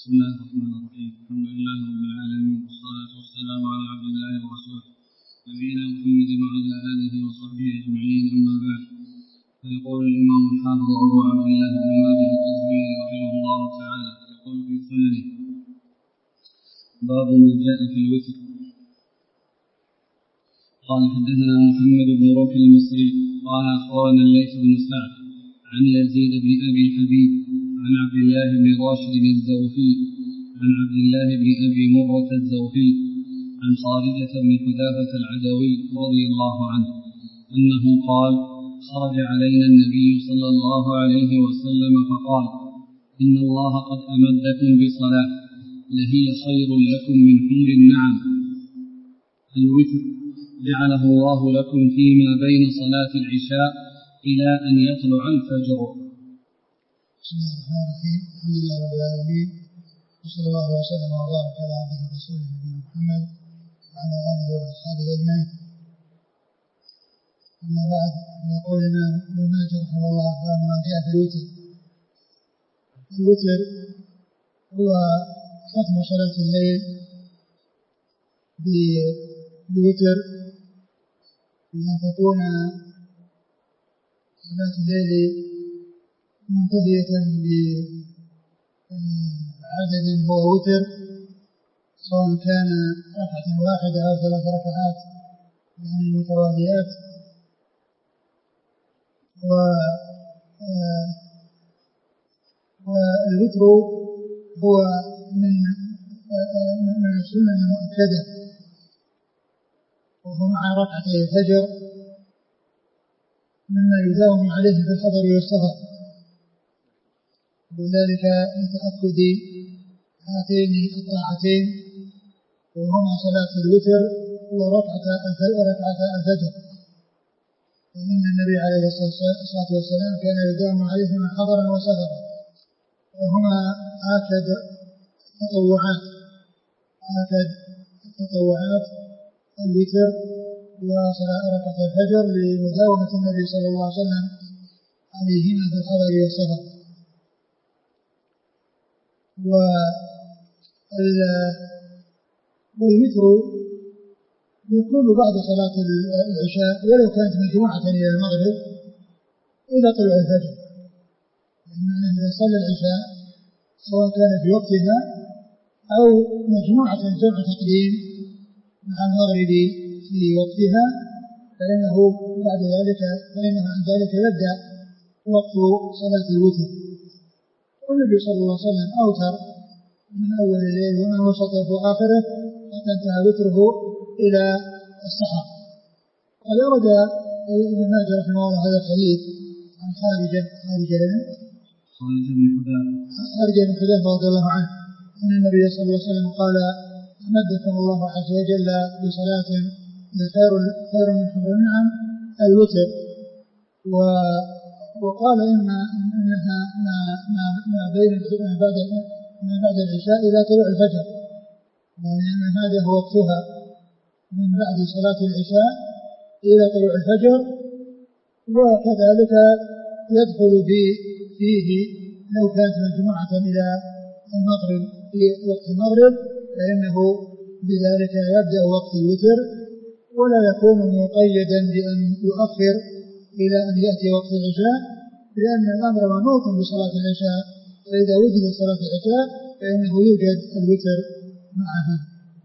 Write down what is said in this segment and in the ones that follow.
بسم الله الرحمن الرحيم. الحمد لله رب العالمين، والصلاة والسلام على عبد الله ورسوله نبينا محمد وعلى آله وصحبه أجمعين، أما بعد. فيقول الإمام الحافظ أبو عبد الله بن ماجه القزويني رحمه الله تعالى يقول في سننه: باب ما جاء في الوتر. قال: حدثنا محمد بن ركن المصري قال: أخبرنا الليث بن سعد عن يزيد بن أبي حبيب عن عبد الله بن راشد الزوفي عن عبد الله بن أبي مرة الزوفي عن خارجة بن حذافة العدوي رضي الله عنه أنه قال: خرج علينا النبي صلى الله عليه وسلم فقال: إن الله قد أمدكم بصلاة لهي خير لكم من حمر النعم. الوتر جعله الله لكم فيما بين صلاة العشاء إلى أن يطلع الفجر. بسم الله الرحمن الرحيم. الحمد لله رب العالمين، وصلى الله وسلم وبارك على عبده ورسوله نبينا محمد وعلى آله وأصحابه أجمعين. أما بعد، يقول الإمام ابن ماجه رحمه الله باب ما جاء في الوتر. الوتر هو ختم صلاة الليل بوتر، بأن تكون صلاة الليل منتهية بعدد هو وتر، سواء كان ركعة واحدة أو 3 ركعات يعني متواليات. والوتر هو من السنن المؤكدة، وهو مع ركعتي الفجر مما يداوم عليه في الحضر والسفر، وذلك لتأكد هاتين الطاعتين وهما صلاة الوتر وركعة الفجر، وإن النبي عليه الصلاة والسلام كان يداوم عليهما حضرا وسفرا، وهما آكد التطوعات الوتر وصلاة ركعة الفجر لمداومة النبي صلى الله عليه وسلم عليهما في الحضر والسفر. والوتر يكون بعد صلاة العشاء ولو كانت مجموعة إلى المغرب إلى طلوع الفجر، يعني إذا صلى العشاء سواء كان في وقتها أو مجموعة جمع تقديم مع المغرب في وقتها، فإنه عند ذلك يبدأ وقت صلاة الوتر. والنبي صلى الله عليه وسلم أوتر من أول الليل ومن وسطه وآخره حتى انتهى وتره إلى السحر. قد أورد ابن ماجه رحمه الله هذا الحديث عن خارجة بن حذافة رضي الله عنه أن النبي صلى الله عليه وسلم قال: أمدكم الله عز وجل بصلاة خير من حمر النعم الوتر. وقال إنها ما بعد العشاء إلى طلوع الفجر، يعني أن هذا هو وقتها من بعد صلاة العشاء إلى طلوع الفجر. وكذلك يدخل فيه لو كانت مجموعة إلى المغرب في وقت المغرب، فإنه بذلك يبدأ وقت الوتر ولا يكون مقيدا بأن يؤخر إلى أن يأتي وقت العشاء، لأن الأمر منوط بصلاة العشاء، فإذا وجد صلاة العشاء فإنه يوجد الوتر معها.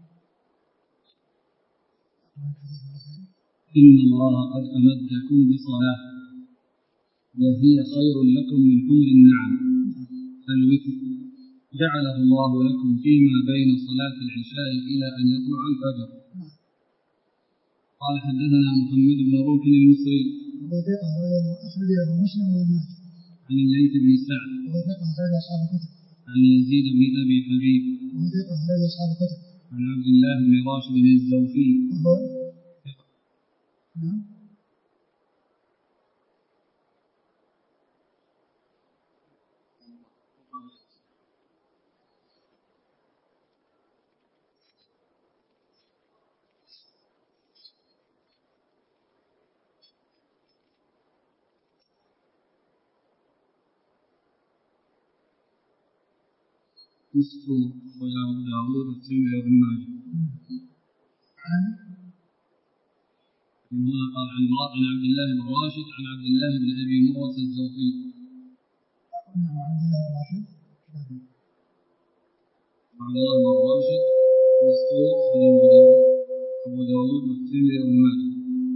إن الله قد أمدكم بصلاة وهي خير لكم من حمر النعم. الوتر جعله الله لكم فيما بين صلاة العشاء إلى أن يطلع الفجر. قال: حدثنا محمد بن ركن المصري أخرجه مسلم والماجه عن الليث بن سعد عن يزيد بن أبي حبيب عن عبد الله بن راشد الزوفي مسروق وأبو داود والترمذي وابن ماجه. قال عن عبد الله بن راشد عن عبد الله بن أبي مرة الزوفي. عبد الله بن راشد مسروق أبو داود والترمذي وابن ماجه.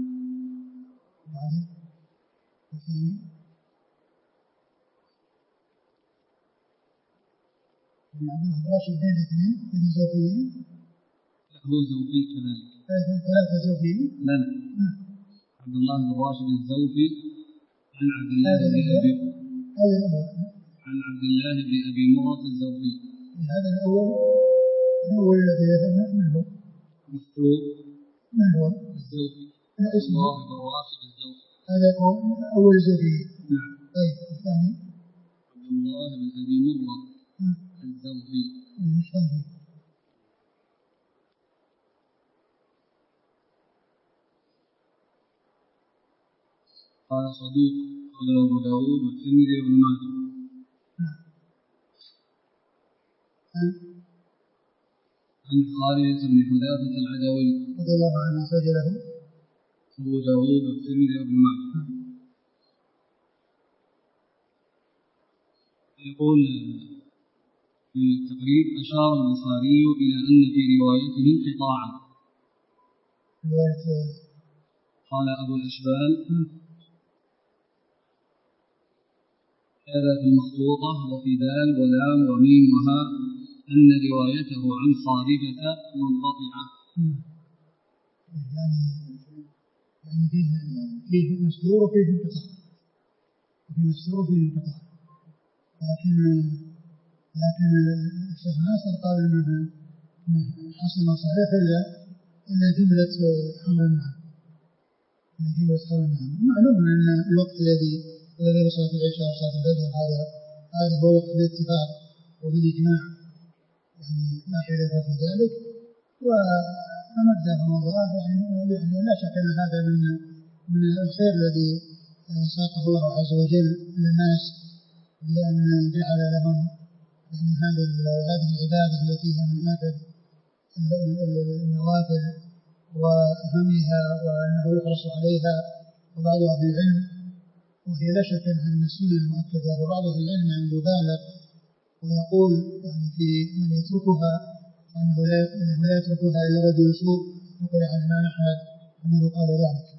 عبد الله بن راشد بين الاثنين بين الزوفيين. لا هو زوفي كذلك. ثلاثة زوفيين. لا عبد الله بن راشد الزوفي عن عبد الله بن أبي مرة الزوفي. هذا الأول الذي يفهم من هو؟ مسروق. من هو؟ الزوفي. اسمه عبد الله بن راشد الزوفي. هذا أول زوفي. نعم. طيب الثاني عبد الله بن أبي مرة الزوفي. قال صدوق قال أبو داود والترمذي وابن ماجه. عن خالد بن حذافة العدوي رضي الله عنه سجله أبو داود والترمذي وابن ماجه. يقول في التقريب أشار البخاري إلى أن في روايته انقطاعا. قال أبو الأشبال هذا في المخطوطة وفي دال ولام وميم وهاء أن روايته عن خارجة منقطعة. يعني فيه مسرور وفيه انقطاع. لكن الشيخ ناصر قال انه حسن وصحيح الا جملة حمل النعم. معلوم ان الوقت الذي صلاة العشاء وصلاة الفجر هذا هو وقت الاتفاق وبالاجماع، يعني لا خلاف في ذلك. وأمدهم الله يعني لا شك ان هذا من الخير الذي ساقه الله عز وجل للناس، لأن جعل لهم يعني هذه العبادة التي هي من آخر النوافل وأهمها وأنه يحرص عليها. وبعض أهل العلم وهي لا شك أنها من السنن المؤكدة، وبعض أهل العلم يعني يبالغ ويقول يعني في من يتركها أنه لا يتركها إلا رجل سوء، نقل عن الإمام أحمد أنه قال ذلك.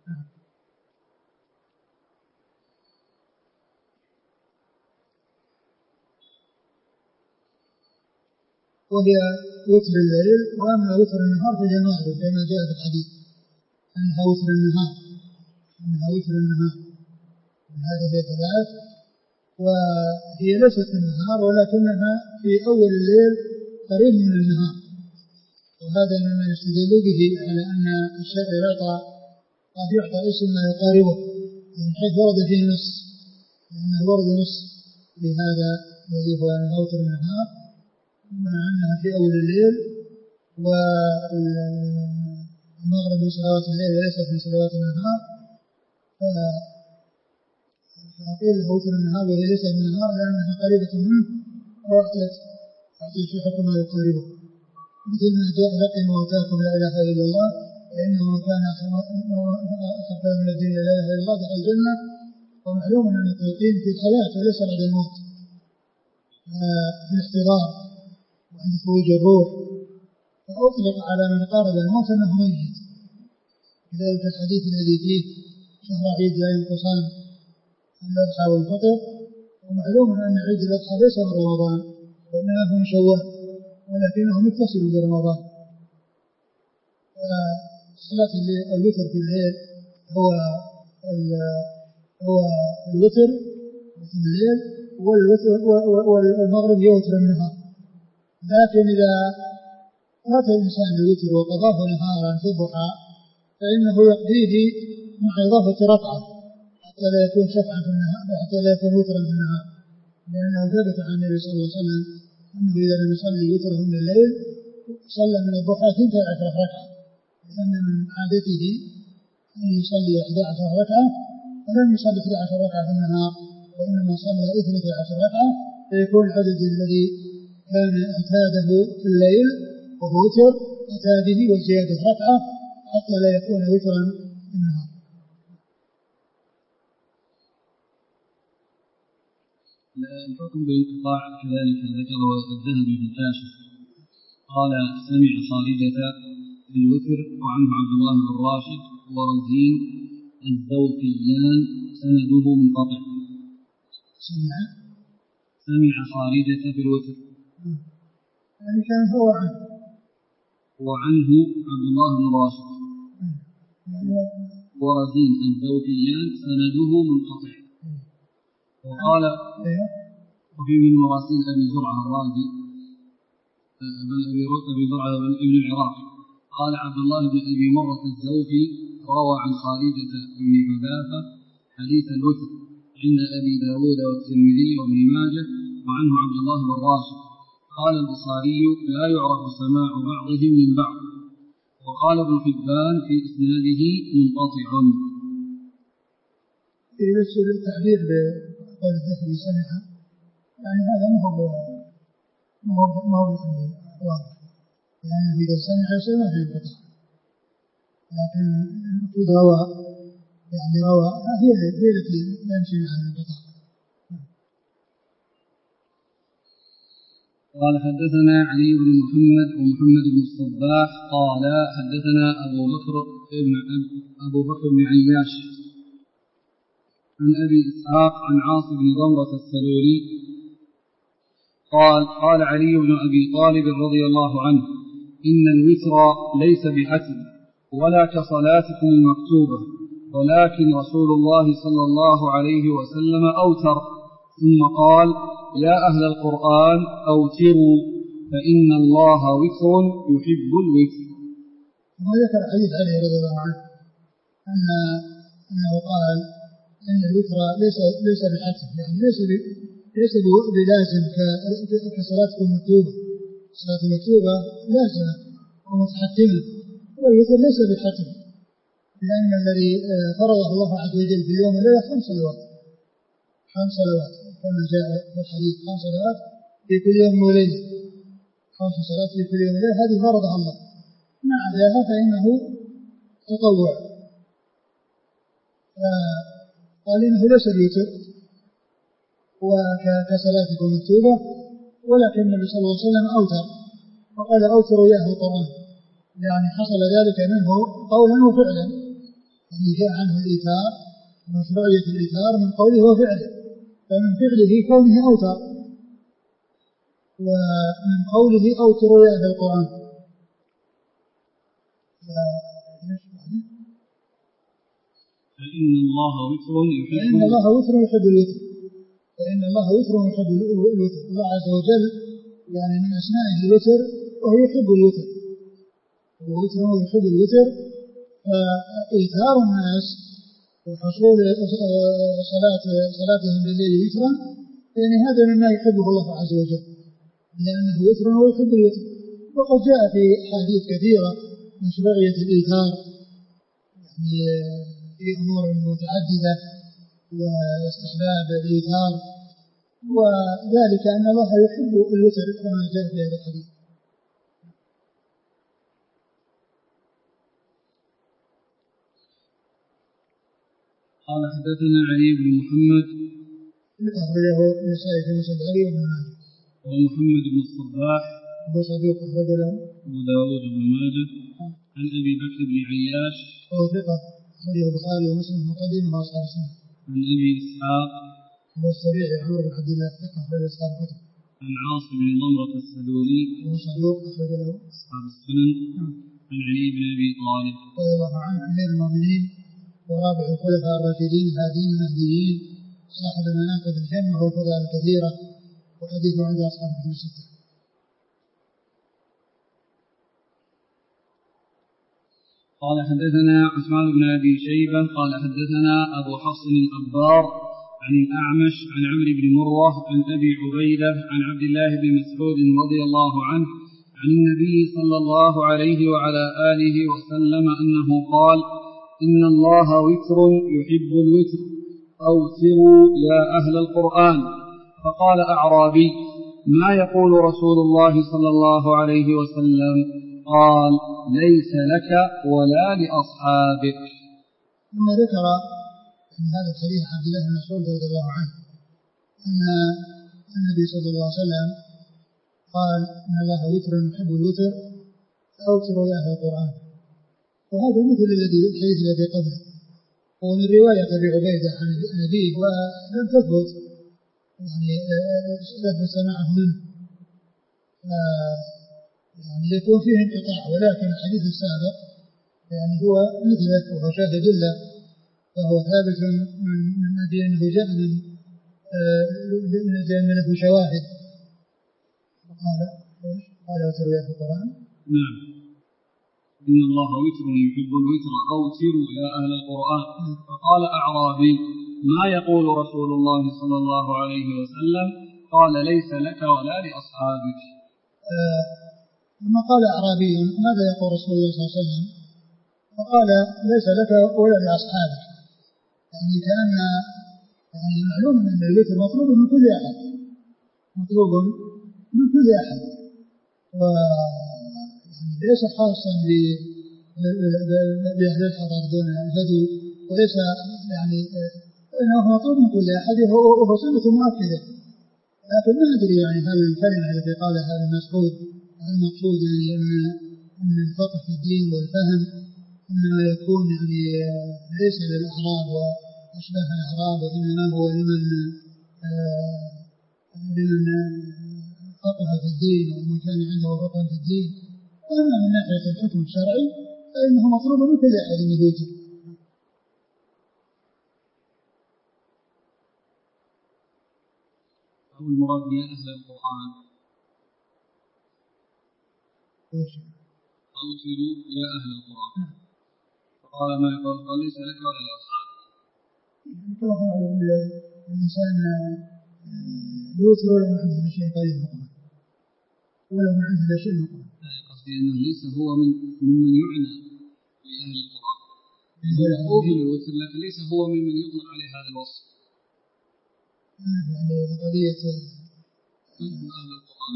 وهي وتر الليل، وأما وتر النهار فهي المغرب كما جاء في الحديث أنها وتر النهار. من هذه هي ثلاث، وهي ليست في النهار ولكنها في أول الليل قريب من النهار. وهذا مما يستدل به على أن الشيء قد يعطى اسم ما يقاربه، من حيث ورد فيه نص، لأنه ورد نص لهذا الذي هو وتر النهار مع أنها في أول الليل، والمغرب من صلوات الليل وليست من صلوات النهار، فأقول وتر النهار وهي ليست من النهار لأنها قريبة منه وأعطت في حكم ما يقاربه. مثل ما جاء لكن موتاكم لا إله إلا الله فإنه كان أخبر من الدين لا إله إلا الله دخل الجنة. ومعلوم أن التلقين في الحياة وليس بعد الموت، في الاحتضار وعند خروج الروح، فأطلق على من قارب الموت أنه ميت. لذلك الحديث الذي فيه شهر عيد لا ينقصان الأضحى والفطر، ومعلوم أن عيد الأضحى ليس من رمضان وإنما هو من شوال ولكنه متصل برمضان. صلاة الوتر في الليل هو الوتر في الليل، والمغرب يوتر النهار. لكن إذا أتى الإنسان الوتر وقضاه نهارا في الضحى فإنه يقضيه مع إضافة ركعة حتى لا يكون شفعا في النهار، حتى لا يكون وترا في النهار، لأنه ثبت عن النبي صلى الله عليه وسلم أنه إذا لم يصلي وتره من الليل صلى من الضحى 12 ركعة، لأن من عادته أن يصلي 11 ركعة، ولم يصلي 11 ركعة في النهار وإنما صلى 12 ركعة، فيكون العدد الذي كان اعتاده في الليل وهو وتر أتى به وزيادة ركعة حتى لا يكون وترا في النهار. الحكم بالانقطاع كذلك ذكر الذهبي في الكاشف قال سمع خالدة بالوتر وعنه عبد الله بن راشد ورزين الزوفيان سنده منقطع. سمع خالدة بالوتر يعني كان هو عنه وعنه عبد الله بن راشد ورزين الزوفيان سنده منقطع. وقال وفي من مراسيل أبي زرعة الرازي بن أبي زرعة بن ابن العراق قال عبد الله بن أبي مرة الزوفي روى عن خالدة بن حذافة حديث الوتر عند أبي داود والترمذي وابن ماجه وعنه عبد الله بن راشد. قال البصاري لا يعرف سماع بعضهم من بعض. وقال ابن حبان في إسناده منقطع. في التعبير بقول الذهبي سمع يعني هذا ما هو واضح لأنه إذا سمع شيء ما في انقطاع لكن المفروض روى يعني روى هي التي يمشي مع الانقطاع. قال حدثنا علي بن محمد ومحمد بن الصباح قال حدثنا أبو بكر بن عياش عن أبي إسحاق عن عاصم بن ضمرة السلولي قال علي بن أبي طالب رضي الله عنه إن الوتر ليس بحتم ولا كصلاتكم المكتوبة ولكن رسول الله صلى الله عليه وسلم أوتر ثم قال يا أهل القرآن أوتروا فإن الله وتر يحب الوتر. وذكر حديث علي رضي الله عنه أنه قال أن الوتر ليس بحتم يعني ليس بلازم كصلاتكم المكتوبة. الصلاة المكتوبة لازمة ومتحتمة والوتر ليس بحتم لأن الذي فرضه الله عز وجل في اليوم والليلة 5 صلوات كما جاء في الحديث 5 صلوات في كل يوم وليلة 5 صلوات في كل يوم وليلة هذه فرضها الله مع ذلك فإنه تطوع. قال إنه ليس الوتر وكصلاتكم مكتوبة ولكن النبي صلى الله عليه وسلم أوتر وقال أوتروا يا أهل القرآن يعني حصل ذلك منه قولا وفعلا يعني جاء عنه الإيثار مشروعية الإيثار من قوله وفعله فمن فعله كونه أوتر ومن قوله أوتروا يا أهل القرآن. فإن الله وتر يحب الوتر فإن الله وتر يحب الوتر. الله عز وجل يعني من أسمائه الوتر وهو يحب الوتر ووتر يحب الوتر فإيثار الناس وحصول صلاتهم بالليل وترا يعني هذا مما يحبه الله عز وجل لأنه وتر ويحب الوتر. وقد جاء في حديث كثيرة مشروعية الإيثار يعني في أمور متعددة واستحباب الإيثار وذلك أن الله يحب الوتر كما جاء في هذا الحديث. قال حدثنا علي بن محمد أخرجه النسائي في مسند علي بن ماجه ومحمد بن الصباح أبو صدوق أخرجه أبو داود بن ماجه عن أبي بكر بن عياش وهو ثقة أخرجه البخاري ومسلم وقديم وأصحاب السنة. عن أبي إسحاق أبو السبيع عمرو بن عبد الله ثقة أخرجه أصحاب الكتب. عن عاصم بن ضمرة السلولي وهو صدوق أخرجه أصحاب السنن. عن علي بن أبي طالب رضي الله عنه أمير المؤمنين ورابع الخلفاء الراشدين الهادين المهديين صاحب المناقب الجمة والفضائل الكثيرة وحديثه عند أصحاب الكتب الستة. قال حدثنا عثمان بن أبي شيبة قال حدثنا أبو حفص الأبار عن الأعمش عن عمرو بن مرة عن أبي عبيدة عن عبد الله بن مسعود رضي الله عنه عن النبي صلى الله عليه وعلى آله وسلم أنه قال إن الله وتر يحب الوتر أوتروا يا أهل القرآن. فقال أعرابي ما يقول رسول الله صلى الله عليه وسلم؟ قال ليس لك ولا لأصحابك. ثم ذكر في هذا الحديث عبد الله بن مسعود رضي الله عنه أن النبي صلى الله عليه وسلم قال إن الله وتر يحب الوتر فأوتروا يا أهل القرآن. وهذا مثل الحديث الذي قبله، ومن رواية أبي عبيدة عن أبيه ولم تثبت يعني له سماعه منه، يعني يكون فيه انقطاع، ولكن الحديث السابق يعني هو مثله وهو شاهد له، فهو ثابت من أجل أنه جاء من له شواهد. قال أوتروا يا أهل القرآن. نعم، إن الله وتر يحب الوتر أوتروا يا أهل القرآن. فقال أعرابي ما يقول رسول الله صلى الله عليه وسلم؟ قال ليس لك ولا لأصحابك. لما قال أعرابي ماذا يقول رسول الله صلى الله عليه وسلم؟ فقال ليس لك ولا لأصحابك، يعني كأن يعني معلوم أن الوتر مطلوب من كل أحد، مطلوب من كل أحد، وليس خاصا بأهل الحضر دون البدو، وليس يعني إنه مطلوب من كل أحد وهو سنة مؤكدة. لكن ما أدري يعني هل الكلمة التي قالها المسعود المقصود يعني أن الفقه في الدين والفهم إنما يكون يعني ليس للأعراب وأشباه الأعراب، وإنما هو لمن فقه في الدين ومن كان عنده فقه في الدين. وأما من ناحية الحكم الشرعي فإنه مطلوب من كل أحد أن يوتر. المراد يا أهل القرآن أوتروا يا أهل القرآن. فقال ما يقول قال ليس لك ولا لأصحابك. الإنسان يوتر ولو ما عنده شيء قليل مقام، ولو ما عنده شيء مقام. قصدي أنه ليس هو ممن يعنى بأهل القرآن، هو معروف بالوتر لكن ليس هو ممن يطلق عليه هذا الوصف. يعني قضية أهل القرآن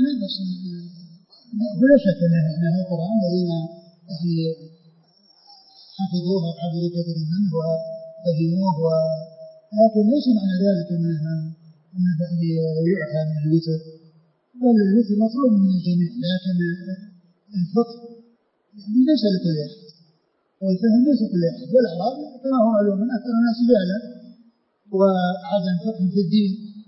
لا شك أن أهل القرآن الذين يعني حفظوه وحفظوا كثير منه وفهموه، لكن ليس معنى ذلك أنه يعني يعفى من الوتر، بل الوتر مطلوب من الجميع، لكن الفقه يعني ليس لكل أحد، والفهم ليس لكل أحد. والأعراب كما هو معلوم من أكثر الناس جهلا وعدم فقه في الدين،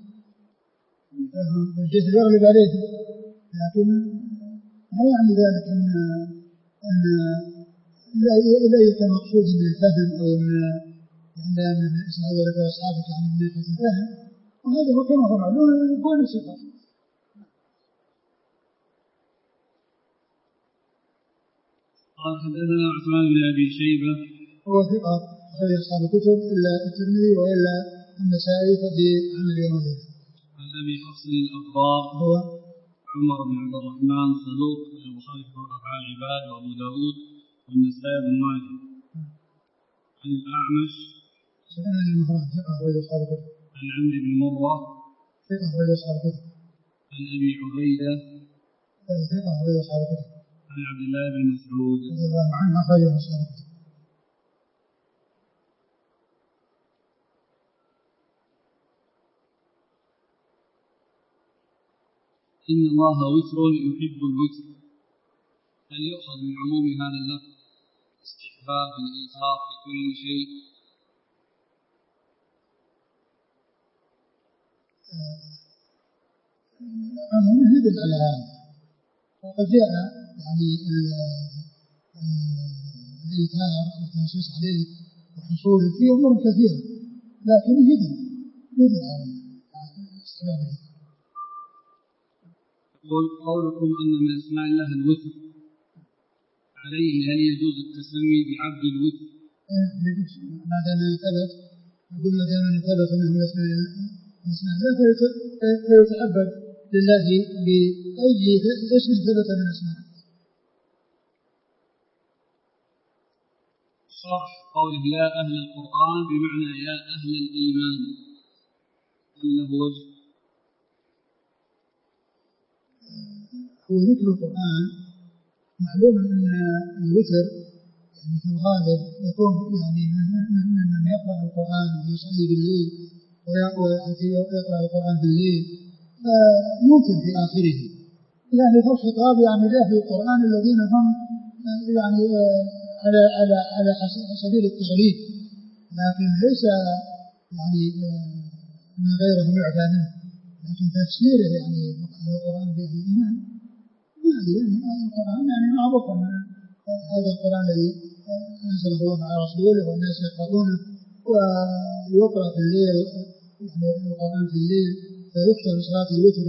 الجهل يغلب عليه، لكن لا يعني ذلك أن ليس مقصود من الفهم أو أن هذا لك وأصحابك عن ناحية الفهم، وهذا هو كما هو معلوم هو نفس الفهم. قال حدثنا عثمان بن أبي شيبة هو ثقة أخرج أصحاب الكتب إلا الترمذي وإلا النسائي في عمل يوم الليل. عن أبي حفص الأخبار هو عمر بن عبد الرحمن صدوق البخاري في أفعال العباد وأبو داود والنسائي بن ماجه. عن الأعمش سفيان بن مهران ثقة أخرج أصحاب الكتب. عن عمرو بن مرة ثقة أخرج أصحاب الكتب. عن أبي عبيدة ثقة أخرج أصحاب الكتب. عن عبد الله بن مسعود رضي الله عنه أخرج أصحاب الكتب. إن الله وتر يحب الوتر. هل يؤخذ من عموم هذا اللفظ استحباب الإيثار في كل شيء؟ عموما يدل على هذا، وقد جاء يعني الإيثار والتنصيص عليه وحصوله في أمور كثيرة، لكن يدل على استحبابه. قولكم أن من أسماء الله الوتر عليه هل يجوز التسمي بعبد الوتر؟ يجوز ما دام ثبت، نقول ما دام ثبت أنه من أسماء الله فيتعبد لله بأي اسم ثبت من أسماء. شرح قوله يا أهل القرآن بمعنى يا أهل الإيمان، هل له وجه؟ هو ذكر القرآن. معلوم أن الوتر يعني في الغالب يكون يعني من يقرأ القرآن ويصلي بالليل ويقرأ القرآن بالليل يوتر في آخره. يعني هو خطاب يعني لأهل القرآن الذين هم يعني على سبيل التغليب، لكن ليس يعني ما غيره يعفى منه. لكن تفسيره يعني القرآن بالإيمان يعني القرآن يعني معروف أن هذا القرآن الذي أنزله الله على رسوله والناس يقرؤونه ويقرأ في الليل، يعني القرآن في الليل فيختم صلاة الوتر،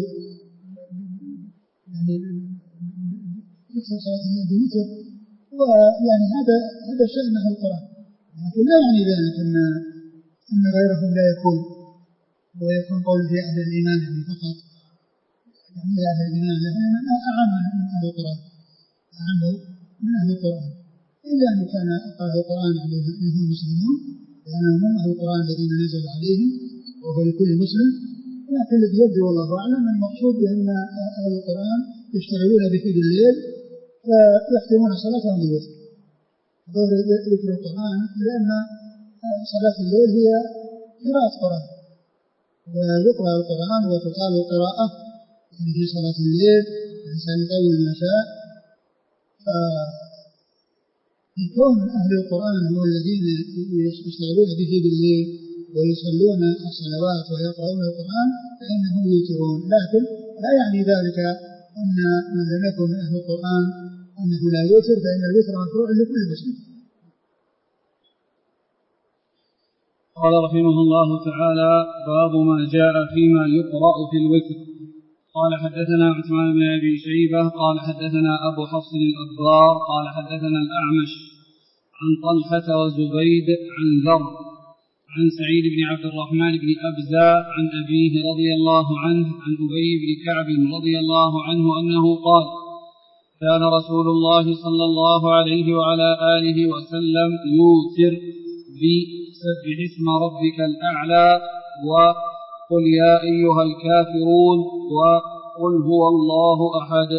يعني يختم صلاة الليل بالوتر، ويعني هذا شأن أهل القرآن. لكن لا يعني ذلك أن غيرهم لا يكون ويكون قول في أهل الإيمان يعني فقط، يعني أهل الإيمان أعم من أهل القرآن، أعم من أهل القرآن، إلا أن كان أهل القرآن عليهم المسلمون لأنهم هم أهل القرآن الذين نزل عليهم وهو لكل مسلم. لكن الذي يبدو والله أعلم المقصود بأن أهل القرآن يشتغلون به بالليل فيختمون صلاتهم بالوتر. غير ذكر القرآن لأن صلاة الليل هي قراءة قرآن، ويقرأ القرآن وتقال القراءة يعني في صلاة الليل الإنسان يطول ما شاء. فيكون أهل القرآن هم الذين يشتغلون به بالليل ويصلون الصلوات ويقرؤون القرآن فإنهم يوترون. لكن لا يعني ذلك أن من لم يكن من أهل القرآن أنه لا يوتر، فإن الوتر مشروع لكل مسلم. قال رحمه الله تعالى: باب ما جاء فيما يقرأ في الوتر. قال حدثنا عثمان بن أبي شيبة قال حدثنا أبو حفص الأبرار قال حدثنا الأعمش عن طلحة وزبيد عن ذر عن سعيد بن عبد الرحمن بن أبزة عن أبيه رضي الله عنه عن أبي بن كعب رضي الله عنه أنه قال: كان رسول الله صلى الله عليه وعلى آله وسلم يوتر بسبح اسم ربك الأعلى وقل يا أيها الكافرون وقل هو الله أحد.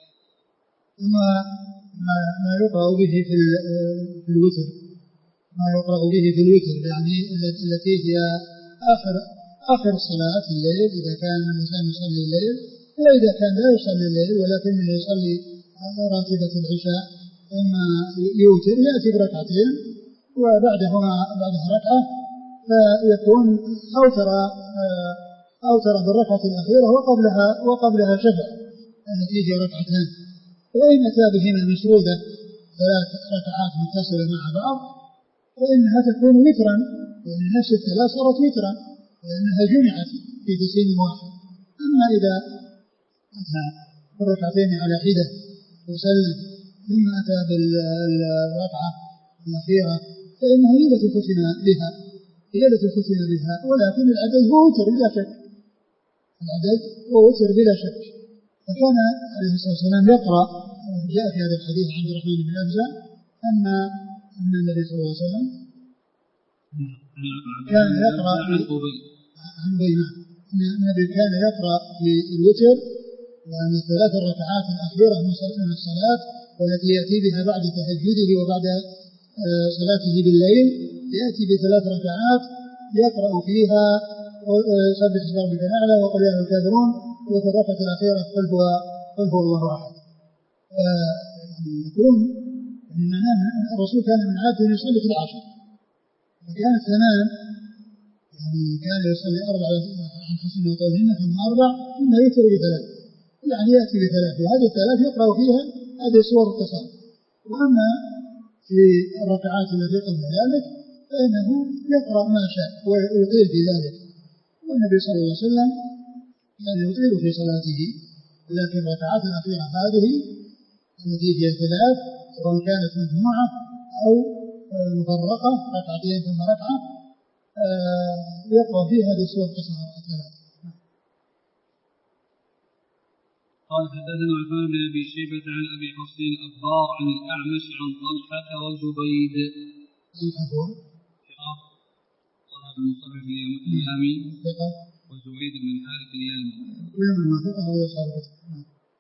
ما يقرأ به في الوتر، ما يقرأ به في الوتر يعني التي هي آخر الصلاة الليل إذا كان الإنسان يصلي الليل، وإذا كان لا يصلي الليل ولكنه يصلي راتبة العشاء ثم يوتر يأتي بركعتين وبعدها ركعة فيكون أوتر بالركعة الأخيرة وقبلها شفع التي هي ركعتان. وإن أتى بهما مسرودة 3 ركعات متصلة مع بعض فإنها تكون وترا، لأن نفس الثلاث صارت وترا لأنها جمعت في تسليم واحد. أما إذا أتى بالركعتين على حدة وسلم ثم أتى بالركعة الأخيرة فإنها هي التي ختم بها، ولكن العدد هو وتر بلا شك، العدد هو وتر بلا شك. فكان عليه الصلاة والسلام يقرأ، جاء في هذا الحديث عن عبد الرحمن بن أبزة أن النبي صلى الله عليه وسلم كان يقرأ النبي كان يقرأ في الوتر يعني 3 ركعات الأخيرة من الصلاة والتي يأتي بها بعد تهجده وبعد صلاته بالليل، يأتي ب3 ركعات يقرأ فيها سبح اسم ربك الأعلى وقل يا أيها الكافرون، وفي الركعة الأخيرة قل هو الله أحد. يقولون أن الرسول كان من عادته يصلي في 10 فكانت 8 يعني كان يصلي 4 عن حسن وطولهن ثم 4 ثم يوتر ب3 يعني يأتي ب3 وهذه ال3 يقرأ فيها هذه صور التصال. وأما في الركعات التي قبل ذلك فإنه يقرأ ما شاء ويطيل في ذلك، والنبي صلى الله عليه وسلم كان يطيل في صلاته، ولكن الركعات الأخيرة هذه التي هي 3 سواء كانت مجموعة أو مفرقة 2 ثم ركعة يقرأ فيها هذه السور قصرها 3. قال حدثنا عثمان بن أبي شيبة عن أبي حفص الأبرار عن الأعمش عن طلحة وزبيد بن مصرف اليامي وزبيد بن الحارث اليامي كل من وافقه هو يصابه.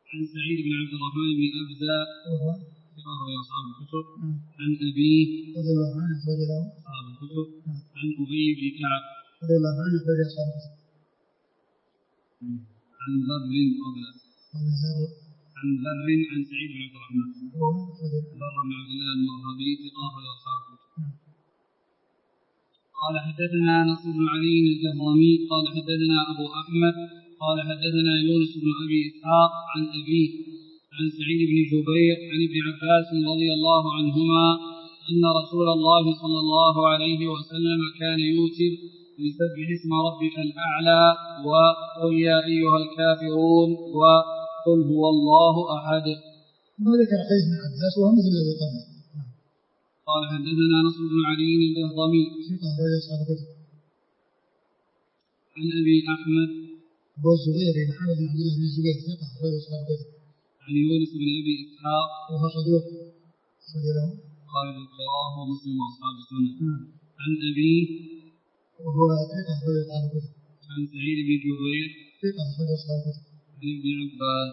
عن سعيد بن عبد الرحمن بن أبزة وهو ثقة أصحاب الكتب. عن أبيه رضي الله عنه أخرج له أصحاب الكتب. عن أبي بن كعب رضي الله عنه أخرج أصحاب الكتب. عن ذر قبله عن ذر عن سعيد بن عبد الرحمن ذر بن عبد الله المرهبي ثقة أصحاب الكتب. قال حدثنا نصر بن علي الجهرمي قال حدثنا أبو أحمد قال حدثنا يونس بن أبي إسحاق عن أبيه عن سعيد بن جبير عن ابن عباس رضي الله عنهما أن رسول الله صلى الله عليه وسلم كان يوتر بسبح اسم ربك الأعلى وقل يا أيها الكافرون وقل هو الله أحد. ما ذكر حديث ابن عباس وهو مثل الذي قبله. قال حدثنا نصر بن علي الجهرمي عن أبي أحمد أبو الزبير محمد بن عبد الله بن الزبير ثقة أخرج أصحاب الكتب. عن يونس بن أبي إسحاق وهو صدوق أخرج له قال القراءة ومسلم وأصحاب السنة. عن أبيه وهو ثقة أخرج أصحاب الكتب. عن سعيد بن جبير ثقة أخرج أصحاب الكتب. عن ابن عباس.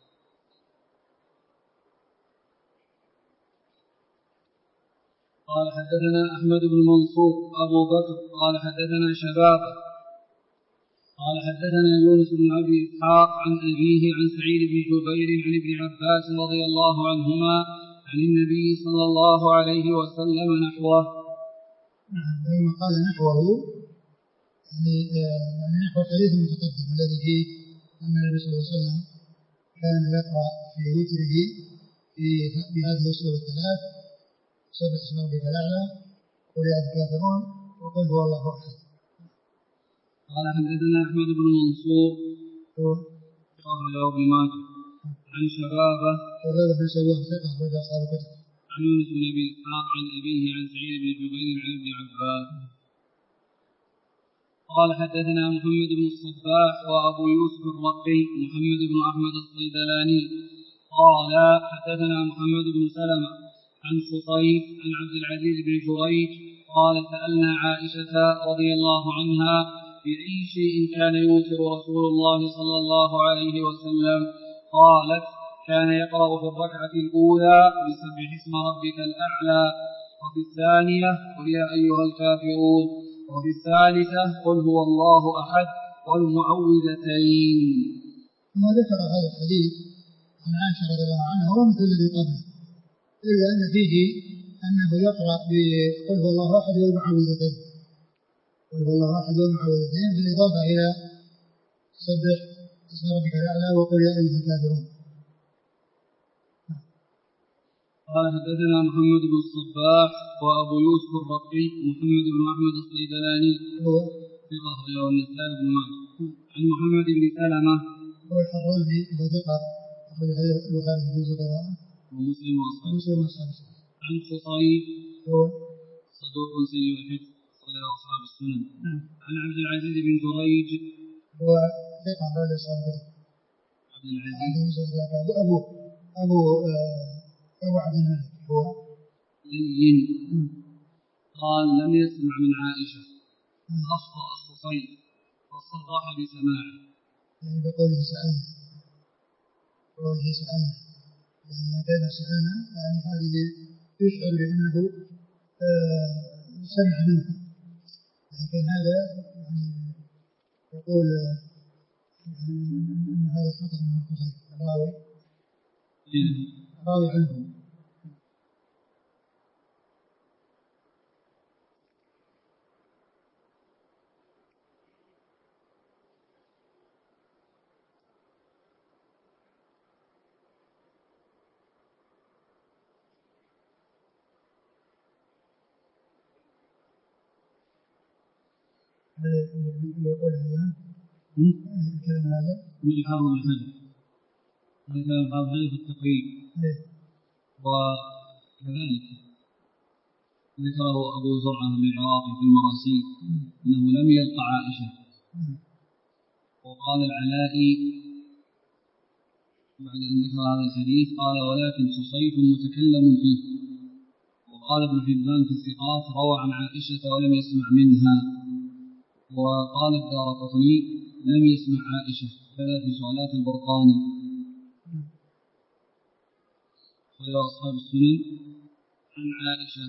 قال حدثنا أحمد بن منصور أبو بكر قال حدثنا شبابه قال حدثنا يونس بن أبي إسحاق عن أبيه عن سعيد بن جبير عن ابن عباس رضي الله عنهما عن النبي صلى الله عليه وسلم نحوه. لما قال نحوه يعني نحو الحديث المتقدم الذي فيه أن النبي صلى الله عليه وسلم كان يقرأ في وتره في هذه السورة الثلاث سبح اسم ربك الأعلى قل يا أيها الكافرون وقل هو الله أحد. قال حدثنا أحمد بن منصور أخرجه ابن ماجه عن شبابه بن سواه ثقة أخرج أصحاب الكتب. عن يونس بن أبي إسحاق عن أبيه عن سعيد بن جبير عن ابن عباس. قال حدثنا محمد بن الصباح وأبو يوسف الرقي محمد بن أحمد الصيدلاني قال حدثنا محمد بن سلمة عن خصيب عن عبد العزيز بن جريج قال سألنا عائشة رضي الله عنها بأي شيء كان يوتر رسول الله صلى الله عليه وسلم قالت كان يقرأ في الركعة الأولى بسبح اسم ربك الأعلى وفي الثانية قل يا أيها الكافرون وفي الثالثة قل هو الله أحد والمعوذتين. ما ذكر هذا الحديث عن عائشة رضي الله عنها هو مثل الذي قبله إلا أن فيه أنه يقرأ بقل هو الله أحد والمعوذتين قل هو الله أحد والمعوذتين بالإضافة إلى سبح اسم ربك الأعلى وقل يا أيها الكافرون. قال حدثنا محمد بن الصباح وأبو يوسف الرقي محمد بن أحمد الصيدلاني هو ثقة أخرجه النسائي بن ماجه عن محمد بن سلمة هو الحراني هو ثقة أخرجه البخاري في جزء القراءة ومسلم وأصحابه. عن خصيب هو صدوق سيء الحفظ أخرجه أصحاب السنن. عن عبد العزيز بن جريج هو ثقة أخرج أصحابه. عبد العزيز أبو عبد الملك هو لين قال لم يسمع من عائشة أخطأ خصيب وصرح بسماعه يعني بقوله سألنا يعني بين سألنا يعني هذه يشعر بأنه سمع منه لكن هذا يعني يقول أن هذا خطأ من الخصيب راوي عنه. يقول هذا الكلام هذا من حرم الحج هذا كان قابل في التقريب وكذلك ذكره أبو زرعة العراقي في المراسيل أنه لم يلقى عائشة وقال العلائي بعد أن ذكر هذا الحديث قال ولكن خصيف متكلم فيه. وقال ابن حبان في الثقات روى عن عائشة ولم يسمع منها. وقال الدارقطني لم يسمع عائشة كذا في سؤالات البرقاني. أخرجه أصحاب السنن عن عائشة.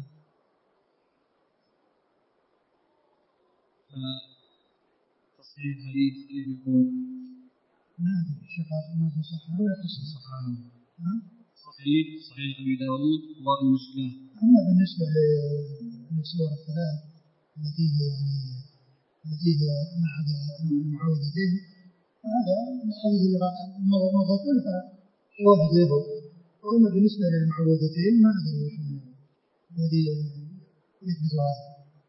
تصحيح الحديث كيف يكون؟ ما أدري الشيخ ما في صحة ولا حسن صحيح أبي داود والمشكلة. أما بالنسبة للسور الثلاث التي هي مع المعوذتين هذا الحديث اللي مضى كلها واحد له. وأما بالنسبة للمعوذتين ما أدري وش الذي يثبت هذا.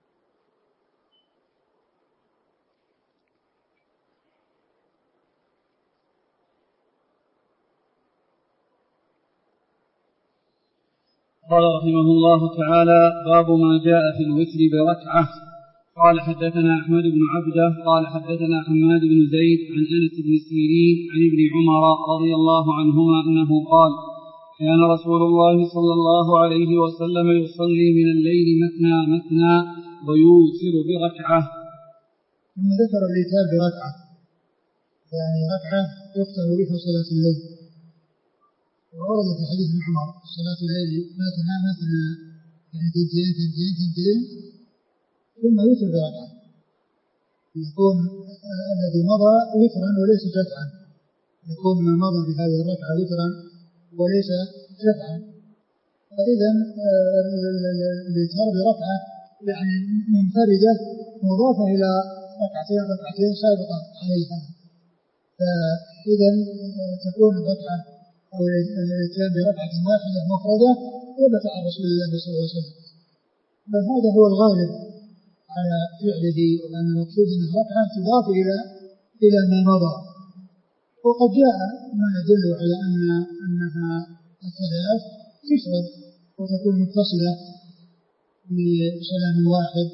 قال رحمه الله تعالى: باب ما جاء في الوتر بركعة. قال حدثنا أحمد بن عبده قال حدثنا حماد بن زيد عن أنس بن سيرين عن ابن عمر رضي الله عنهما أنه قال: كان رسول الله صلى الله عليه وسلم يصلي من الليل مثنى مثنى ويوتر بركعة. ثم ذكر الإيتار بركعة، يعني ركعة يختم بها صلاة الليل. وورد في حديث ابن عمر صلاة الليل مثنى مثنى، يعني تنتين ثم يوتر بركعة، يكون الذي مضى وترا وليس شفعا، يكون ما مضى بهذه الركعة وترا وليس شفعا. فإذا الإيتار بركعة يعني منفردة مضافة إلى ركعتين سابقة عليها، فإذا تكون الركعة أو الإتيان بركعة واحدة مفردة ثبت عن رسول الله صلى الله عليه وسلم، فهذا هو الغالب على فعله، وأن المقصود أن الركعة تضاف إلى ما مضى. وقد جاء ما يدل على أنها الثلاث تفرد وتكون متصلة بسلام واحد،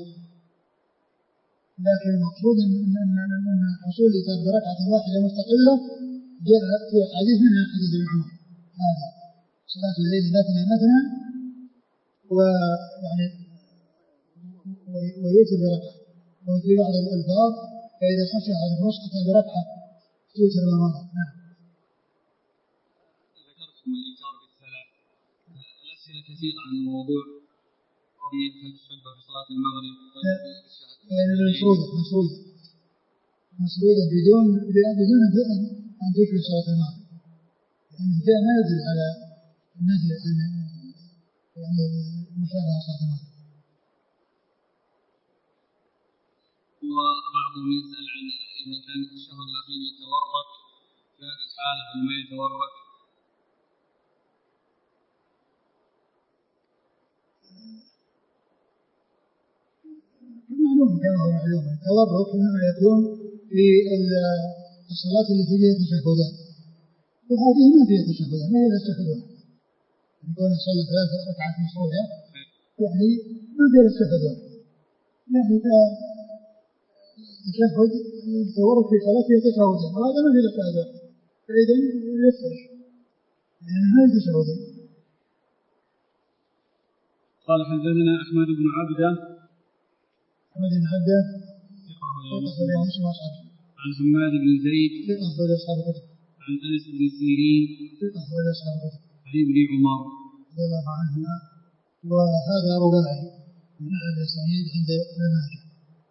لكن المقصود أن حصول الإتيان بركعة واحدة مستقلة جاء في حديث منها حديث ابن عمر هذا صلاة الليل مثنى مثنى ويعني ويوتر بركعة. وفي بعض الألفاظ فإذا خشى على رشقة بركعة توتر بمضى. ذكرتم الإيتار بالثلاث، الأسئلة كثيرة عن الموضوع، قضية تشبه بصلاة المغرب مسرودة بدون أن تشبه صلاة المغرب، لأن الجاء ما يدل على النهي عن يعني مشابهة صلاة المغرب. وبعضهم يسأل عن إذا كان التشهد الأخير يتورك في هذه الحالة أو ما يتورك. معلوم كما هو معلوم التورك إنما يكون في الصلاة التي فيها تشهدان، وهذه ما فيها تشهدان، ما هي التشهد واحد. يكون صلى 3 ركعات مفروضة يعني ما فيها التشهد واحد، يعني تشهد التورك في صلاته تشهدان وهذا ما فيه التشهد واحد، فإذا يفترش لأن هذه تشهدان. قال حدثنا أحمد بن عبده عن حماد بن زيد عن أنس بن سيرين عن ابن عمر رضي الله عنهما، وهذا رباعي من أعلى الأسانيد عند ابن ماجه.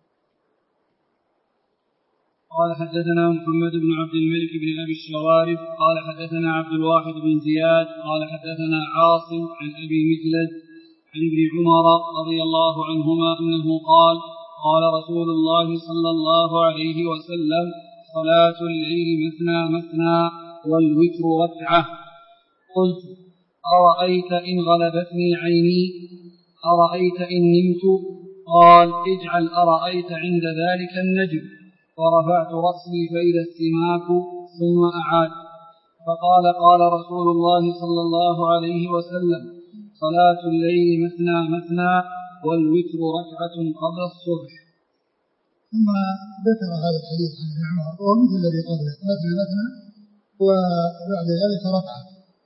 قال حدثنا محمد بن عبد الملك بن أبي الشوارب قال حدثنا عبد الواحد بن زياد قال حدثنا عاصم عن أبي مجلد عن ابن عمر رضي الله عنهما أنه قال: قال رسول الله صلى الله عليه وسلم: صلاة الليل مثنى مثنى والوتر ركعة. قلت: أرأيت إن غلبتني عيني؟ أرأيت إن نمت؟ قال: اجعل أرأيت عند ذلك النجم. ورفعت رأسي فإذا السماك ثم أعاد فقال: قال رسول الله صلى الله عليه وسلم: صلاة الليل مثنى مثنى والوتر ركعة قبل الصبح. ثم ذكر هذا الحديث عن ابن عمر وهو مثل الذي قبله مثنى مثنى وبعد ذلك ركعة.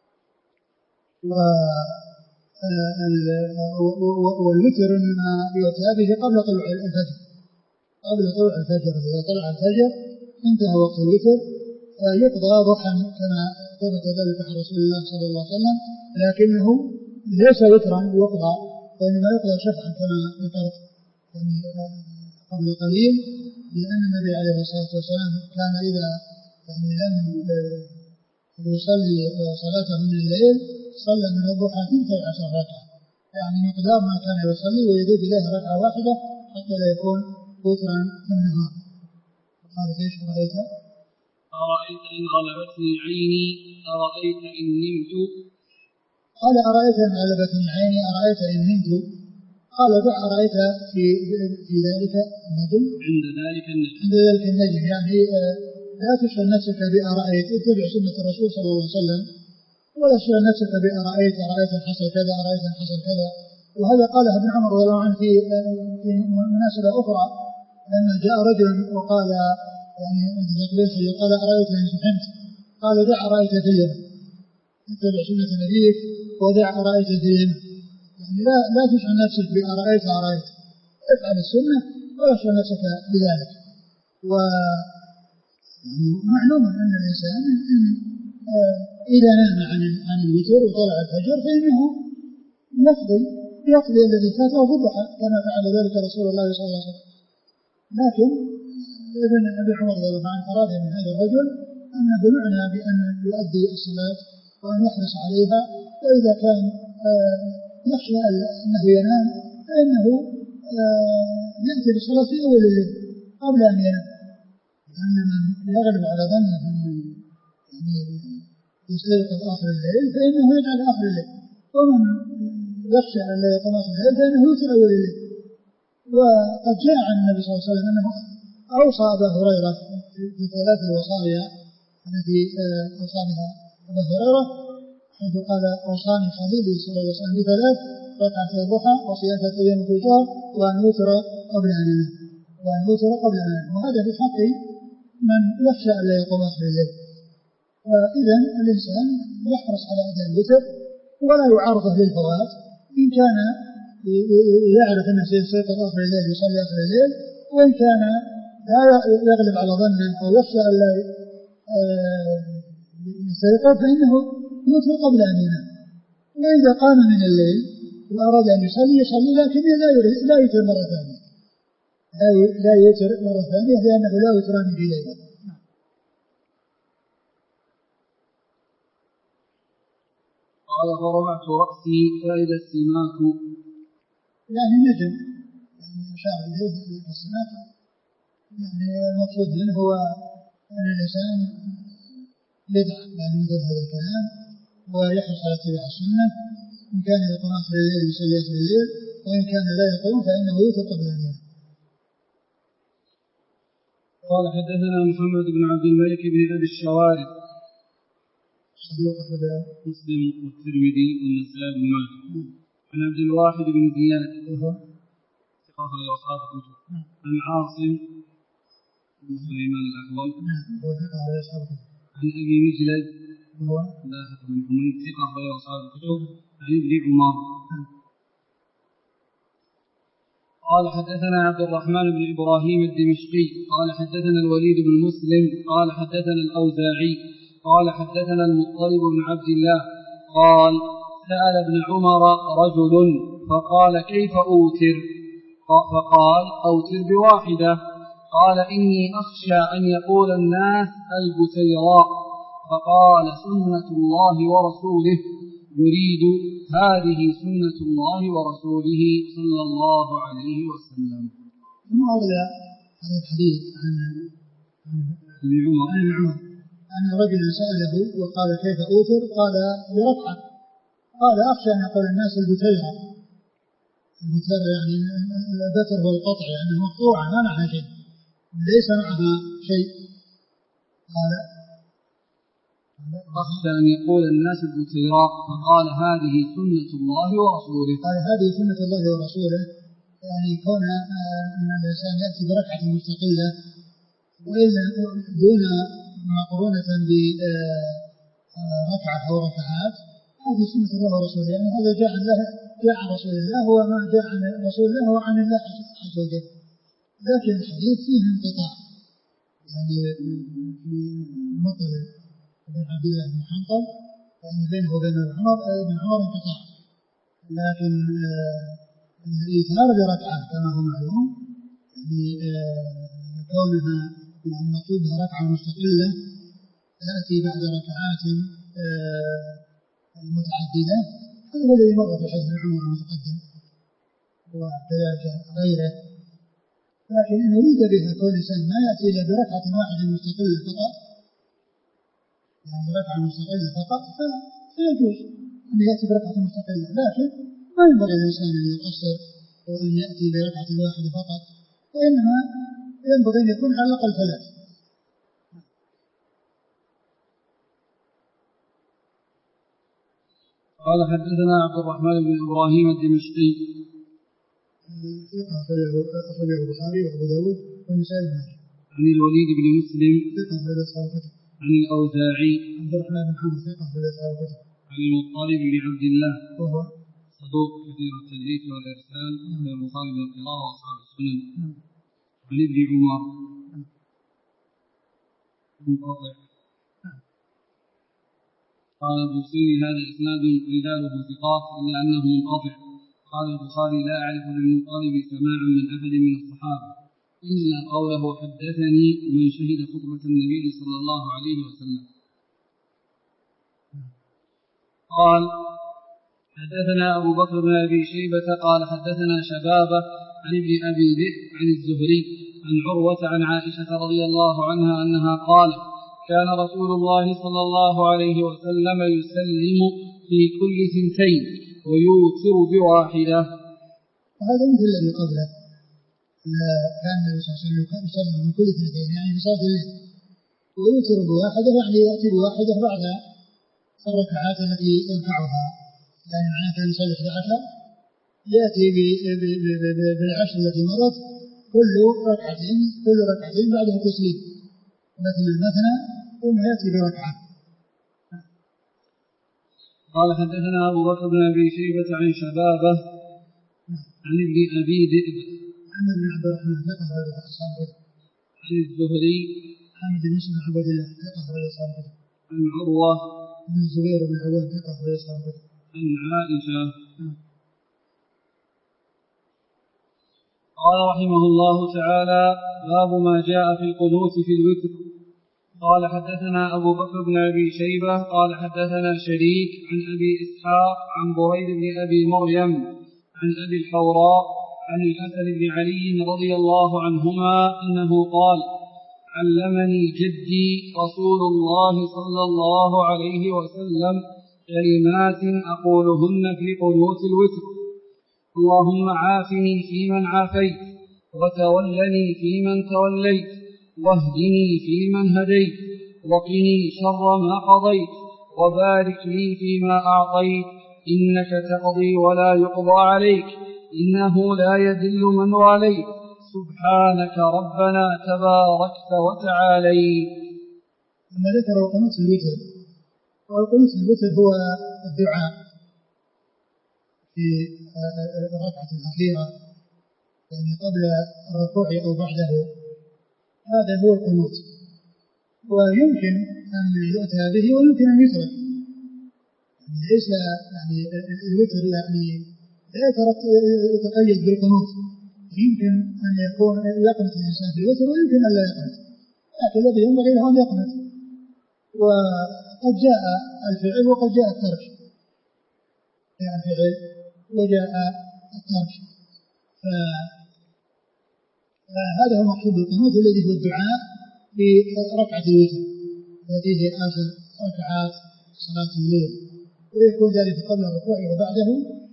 والوتر إنما يؤتى به قبل طلوع الفجر، إذا طلع الفجر انتهى وقت الوتر يقضى ضحى كما ثبت ذلك عن رسول الله صلى الله عليه وسلم، لكنه ليس وترا يقضى، وإنما يقضى شفعا كما ذكرت يعني قبل قليل، لأن النبي عليه الصلاة والسلام كان إذا يعني لم يصلي صلاته من الليل صلى من الضحى 12 ركعة، يعني مقدار ما كان يصلي ويضيف إليه ركعة واحدة حتى لا يكون وترا في النهار. قال ايش رأيت؟ أرأيت إن غلبتني عيني، أرأيت إن نمت. قال أرأيت إن غلبتني عيني، أرأيت إن نمت. قال دع أرأيت في ذلك النجم، عند ذلك النجم يعني لا تشغل نفسك بأرأيت، اتبع سنة الرسول صلى الله عليه وسلم، ولا تشغل نفسك بأرأيت أرأيت إن حصل كذا أرأيت إن حصل كذا. وهذا قاله ابن عمر رضي الله عنه في مناسبة أخرى، لما جاء رجل وقال يعني قال أرأيت إن سحمت، قال دع أرأيت في اليمن، اتبع سنة نبيك ودع أرأيت في اليمن، يعني لا تشغل نفسك بأرأيت أرأيت، افعل السنة ولا تشغل نفسك بذلك. ومعلوم أن الإنسان إذا نام عن الوتر وطلع الفجر فإنه يقضي الذي فاته بالضحى كما فعل ذلك رسول الله صلى الله عليه وسلم. لكن ابن أبي عمر رضي الله عنه أراد من هذا الرجل أنه يعنى بأن يؤدي الصلاة وأن يحرص عليها، وإذا كان يخشى أنه ينام فإنه يأتي بالصلاة في أول الليل قبل أن ينام، لأن من يغلب على ظنه أنه يستيقظ آخر الليل فإنه يجعل آخر الليل، ومن يخشى أن لا يقوم آخر الليل فإنه يوتر أول الليل. وقد جاء عن النبي صلى الله عليه وسلم أنه أوصى أبا هريرة في 3 الوصايا التي أوصى بها أبا هريرة، حيث قال أوصاني خليلي صلى الله عليه وسلم ب3 ركعة الضحى وصيام 3 أيام كل شهر وأن يوتر قبل أن ينام، وهذا في حق من يخشى أن لا يقوم آخر الليل. فإذا الإنسان يحرص على أداء الوتر ولا يعرضه للفوات، إن كان يعرف أنه سيستيقظ آخر الليل يصلي آخر الليل، وإن كان لا يغلب على ظنه أو يخشى أن لا يستيقظ فإنه يوتر قبل أن ينام. وإذا قام من الليل وأراد أن يصلي لكن لا يوتر مرة ثانية، لا يوتر مرة ثانية لأنه لا يوتران في ليلة. قال فرفعت رأسي فإذا السماك، يعني نجم أشار إليه السماك، يعني المقصود منه هو أن الإنسان يدعى يعني مثل هذا الكلام ويحرص على اتباع السنة، إن كان يقوم آخر الليل يصلي آخر الليل، وإن كان لا يقوم فإنه يوتر قبل أن ينام. قال حدثنا محمد بن عبد الملك بن أبي الشوارب صدوق مسلم والترمذي والنسائي بن ماجه عن عبد الواحد بن زياد ثقة أصحاب الكتب عن عاصم بن سليمان الأحول عن أبي مجلد لاحق بن حميد ثقة أصحاب الكتب عن ابن عمر قال حدثنا عبد الرحمن بن إبراهيم الدمشقي قال حدثنا الوليد بن مسلم قال حدثنا الأوزاعي قال حدثنا المطلب بن عبد الله قال سأل ابن عمر رجل فقال كيف أوتر؟ فقال أوتر بواحدة. قال إني أخشى أن يقول الناس البتيراء، فقال سنة الله ورسوله، يريد هذه سنة الله ورسوله صلى الله عليه وسلم. ثم أولى هذا الحديث عن ابن عمر أن رجلا سأله وقال كيف أوتر؟ قال بركعة. قال أخشى أن يقول الناس البتيرة يعني البتر هو القطع، يعني مقطوعة ما معها شيء، ليس معها شيء. قال أخشى أن يقول الناس البتيراء، فقال هذه سنة الله ورسوله. قال هذه سنة الله ورسوله، يعني كون أن الإنسان يأتي بركعة مستقلة وإلا دون مقرونة بركعة أو ركعات، هذه سنة الله ورسوله، يعني هذا جاء عن رسول الله، هو ما جاء عن رسول الله هو عن الله عز وجل. لكن الحديث فيه انقطاع، يعني في مطلب بن عبد الله بن حنظل يعني بينه وبين ابن عمر انقطاع، لكن الإيثار بركعة كما هو معلوم يعني كونها يعني المقصود بها ركعة مستقلة تأتي بعد ركعات متعددة، هذا هو الذي مر في حديث عمر المتقدم وكذلك غيره. لكن إن أريد بها كل إنسان ما يأتي إلا بركعة واحدة مستقلة فقط، يعني ركعة مستقلة فقط، فيجوز أن يأتي بركعة مستقلة، لكن ما ينبغي الإنسان أن يقصر وأن يأتي بركعة واحدة فقط، وإنما ينبغي أن يكون على الأقل ثلاث. قال حدثنا عبد الرحمن بن إبراهيم الدمشقي أخرجه البخاري وأبو داود والنسائي بن ماجه. عن الوليد بن مسلم عن الأوزاعي عبد الرحمن بن حمد عن المطلب بن عبد الله وهو صدوق كثير التدليس والإرسال من البخاري والقراءة وأصحاب السنن. عن ابن عمر منقطع. قال البوصيري هذا إسناد رجاله ثقات إلا أنه منقطع. قال البخاري لا أعرف للمطلب سماعا من أحد من الصحابة إلا قوله حدثني من شهد خطبة النبي صلى الله عليه وسلم. قال حدثنا أبو بكر بن أبي شيبة قال حدثنا شبابة عن ابن أبي ذئب عن الزهري عن عروة عن عائشة رضي الله عنها أنها قالت كان رسول الله صلى الله عليه وسلم يسلم في كل ثنتين ويوتر بواحدة. وهذا مثل الذي قبله، كان النبي صلى الله عليه وسلم يسلم من كل ثنتين يعني في صلاة الليل، ويوتر بواحدة يعني يأتي بواحدة بعد الركعات التي يركعها، يعني معناه كان يصلي 11 يأتي بالعشر التي مرت كل ركعتين بعدها تسليم مثنى ثم يأتي بركعة. قال حدثنا أبو بكر بن أبي شيبة عن شبابة عن ابن أبي ذئب محمد بن عبد الرحمن ثقة رجل أصحاب الكتب. عن الزهري محمد بن مسلم عبد الله ثقة رجل أصحاب الكتب. عن عروة بن الزبير بن العوام ثقة رجل أصحاب الكتب. عن عائشة. قال رحمه الله تعالى باب ما جاء في القنوت في الوتر. قال حدثنا أبو بكر بن أبي شيبة قال حدثنا شريك عن أبي إسحاق عن بريد بن أبي مريم عن أبي الحوراء عن الحسن بن علي رضي الله عنهما أنه قال علمني جدي رسول الله صلى الله عليه وسلم كلمات أقولهن في قنوت الوتر: اللهم عافني فيمن عافيت، وتولني فيمن توليت، واهدني فيمن هديت، وقني شر ما قضيت، وبارك لي فيما أعطيت، إنك تقضي ولا يقضى عليك، إنه لا يذل من واليت، سبحانك ربنا تباركت وتعاليت. ثم ذكر قنوت الوتر. والقنوت الوتر هو الدعاء في الركعة الأخيرة يعني قبل الركوع أو بعده، هذا هو القنوت، ويمكن أن يؤتى به ويمكن أن يترك، يعني ليس يعني الوتر يعني لا يتقيد بالقنوت، يمكن أن يكون يقنط الإنسان في الوتر ويمكن أن لا يقنط، لكن الذي ينبغي له أن يقنط. وقد جاء الفعل وقد جاء الترك، جاء الفعل وجاء الترك، فهذا هو المقصود بالقنوت الذي هو الدعاء في ركعة الوتر التي هي آخر ركعات صلاة الليل، ويكون ذلك قبل الركوع وبعده.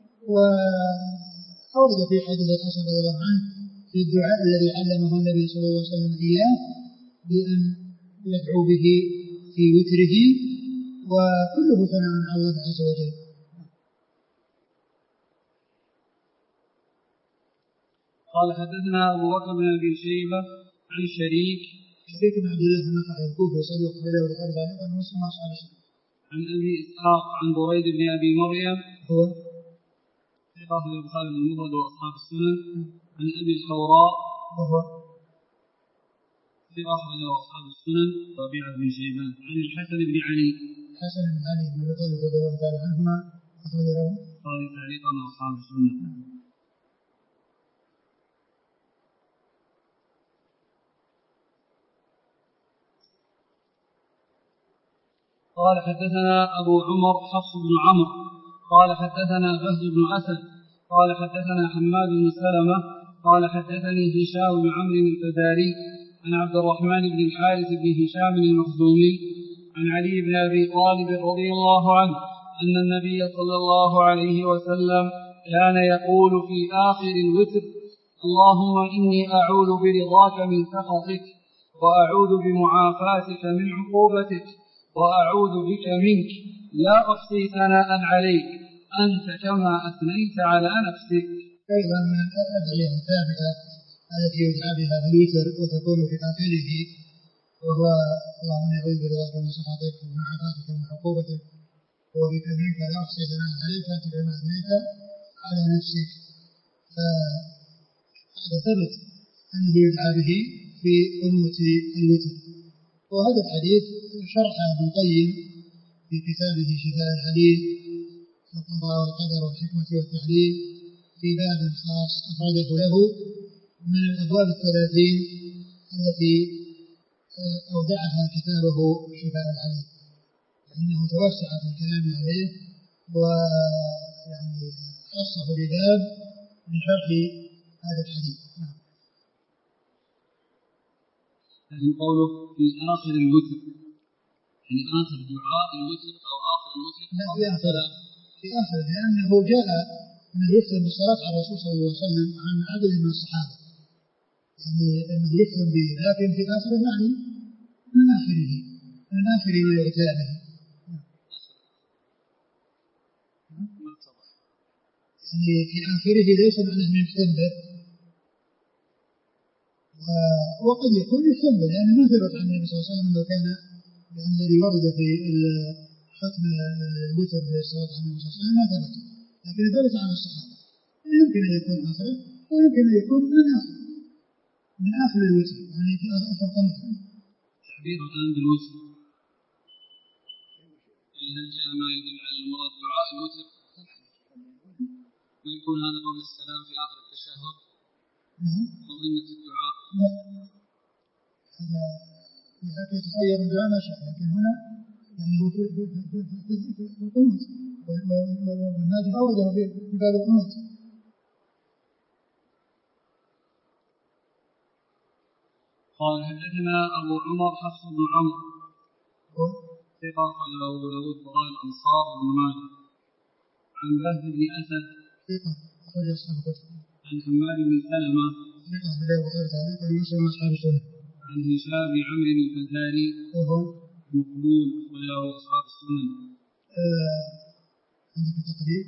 وأورد في حديث الحسن رضي الله عنه في الدعاء الذي علمه النبي صلى الله عليه وسلم إياه بأن يدعو به في وتره، وكله ثناء على الله عز وجل. قال حدثنا أبو بكر بن أبي شيبة عن شريك بن عبد الله النخعي الكوفي صدوق له الحديث عن مسلم وأصحاب السنة. عن أبي إسحاق عن بريد بن أبي مريم هو ثقة في البخاري المفرد وأصحاب السنن. عن أبي الحوراء وهو أخرجه أصحاب السنن ربيعة بن شيبان عن الحسن بن علي. الحسن بن علي بن أبي طالب رضي الله تعالى عنهما أخرجه قال تعليقا أصحاب السنن. قال حدثنا أبو عمر حفص بن عمرو قال حدثنا بهز بن أسد قال حدثنا حماد بن سلمة قال حدثني هشام بن عمرو الفزاري عن عبد الرحمن بن الحارث بن هشام المخزومي عن علي بن أبي طالب رضي الله عنه أن النبي صلى الله عليه وسلم كان يقول في آخر الوتر: اللهم إني أعوذ برضاك من سخطك وأعوذ بمعافاتك من عقوبتك وأعوذ بك منك لا أحصي ثناء عليك أنت كما أثنيت على نفسك. أيضا من الأدعية الثابتة التي يدعى بها في الوتر وتكون في آخره وهو: اللهم أعوذ برضاك من سخطك ومعافاتك من عقوبتك وبك منك لا أحصي ثناء عليك أنت كما أثنيت على نفسك. هذا ثبت أنه يدعى به في قنوت الوتر. وهذا الحديث شرحه ابن القيم في كتابه شفاء العليل القضاء والقدر والحكمة والتحليل في باب خاص أخرجه له من الأبواب 30 التي أودعها كتابه شفاء العليل، فإنه توسع في الكلام عليه ويعني خصه بباب من شرح هذا الحديث. لكن قوله في آخر الوتر يعني آخر دعاء الوتر أو آخر الوتر؟ لا، في آخر لأنه جاء أنه يختم بالصلاة على الرسول صلى الله عليه وسلم عن عدد من الصحابة، يعني أنه يختم به، لكن في آخره يعني من آخر ما يؤتى به. يعني في آخره ليس معناه أنه يختم به، وقد يكون يختم به لأنه ما ثبت عن النبي صلى الله عليه وسلم أنه كان لأن الذي ورد في ختم الوتر في الصلاة على النبي صلى الله عليه وسلم ما ثبت، لكن ثبت عن الصحابة. يمكن أن يكون آخره ويمكن أن يكون من آخر الوتر، يعني في آخر قنوت. تعبير الآن بالوتر هل جاء ما يدل على المراد دعاء الوتر؟ ما يكون هذا قبل السلام في آخر التشهد مظنة الدعاء؟ لا، هذا يتغير من دعاء ما شاء، لكن هنا يعني هو في القنوت، والنادي أورده في باب القنوت. قال حدثنا أبو عمر حفص بن عمرو ثقة أخرجه أبو داود وقال الأنصار بن ماجه عن بهز بن أسد ثقة أخرج أصحاب الكتب عن حماد بن سلمة ثقة أخرج البخاري تعليقا ومسلم وأصحاب السنة عن هشام بن عمرو الفزاري وهو مقبول أخرجه أصحاب السنن. عندك تقريب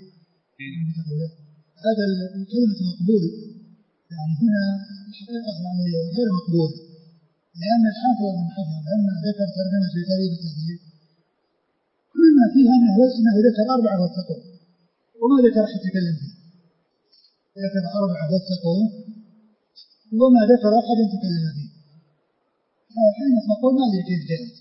هذا الكلمة مقبول يعني هنا الحقيقة يعني غير مقبول، لأن الحافظ بن حجر لما ذكر ترجمة في تقريب التهذيب كل ما فيها أنه ذكر 4 واتقوا وما ذكر أحد يتكلم فيه، ذكر 4 واتقوا وما ذكر أحد يتكلم فيه. فحين نقول ما أدري كيف جاءت،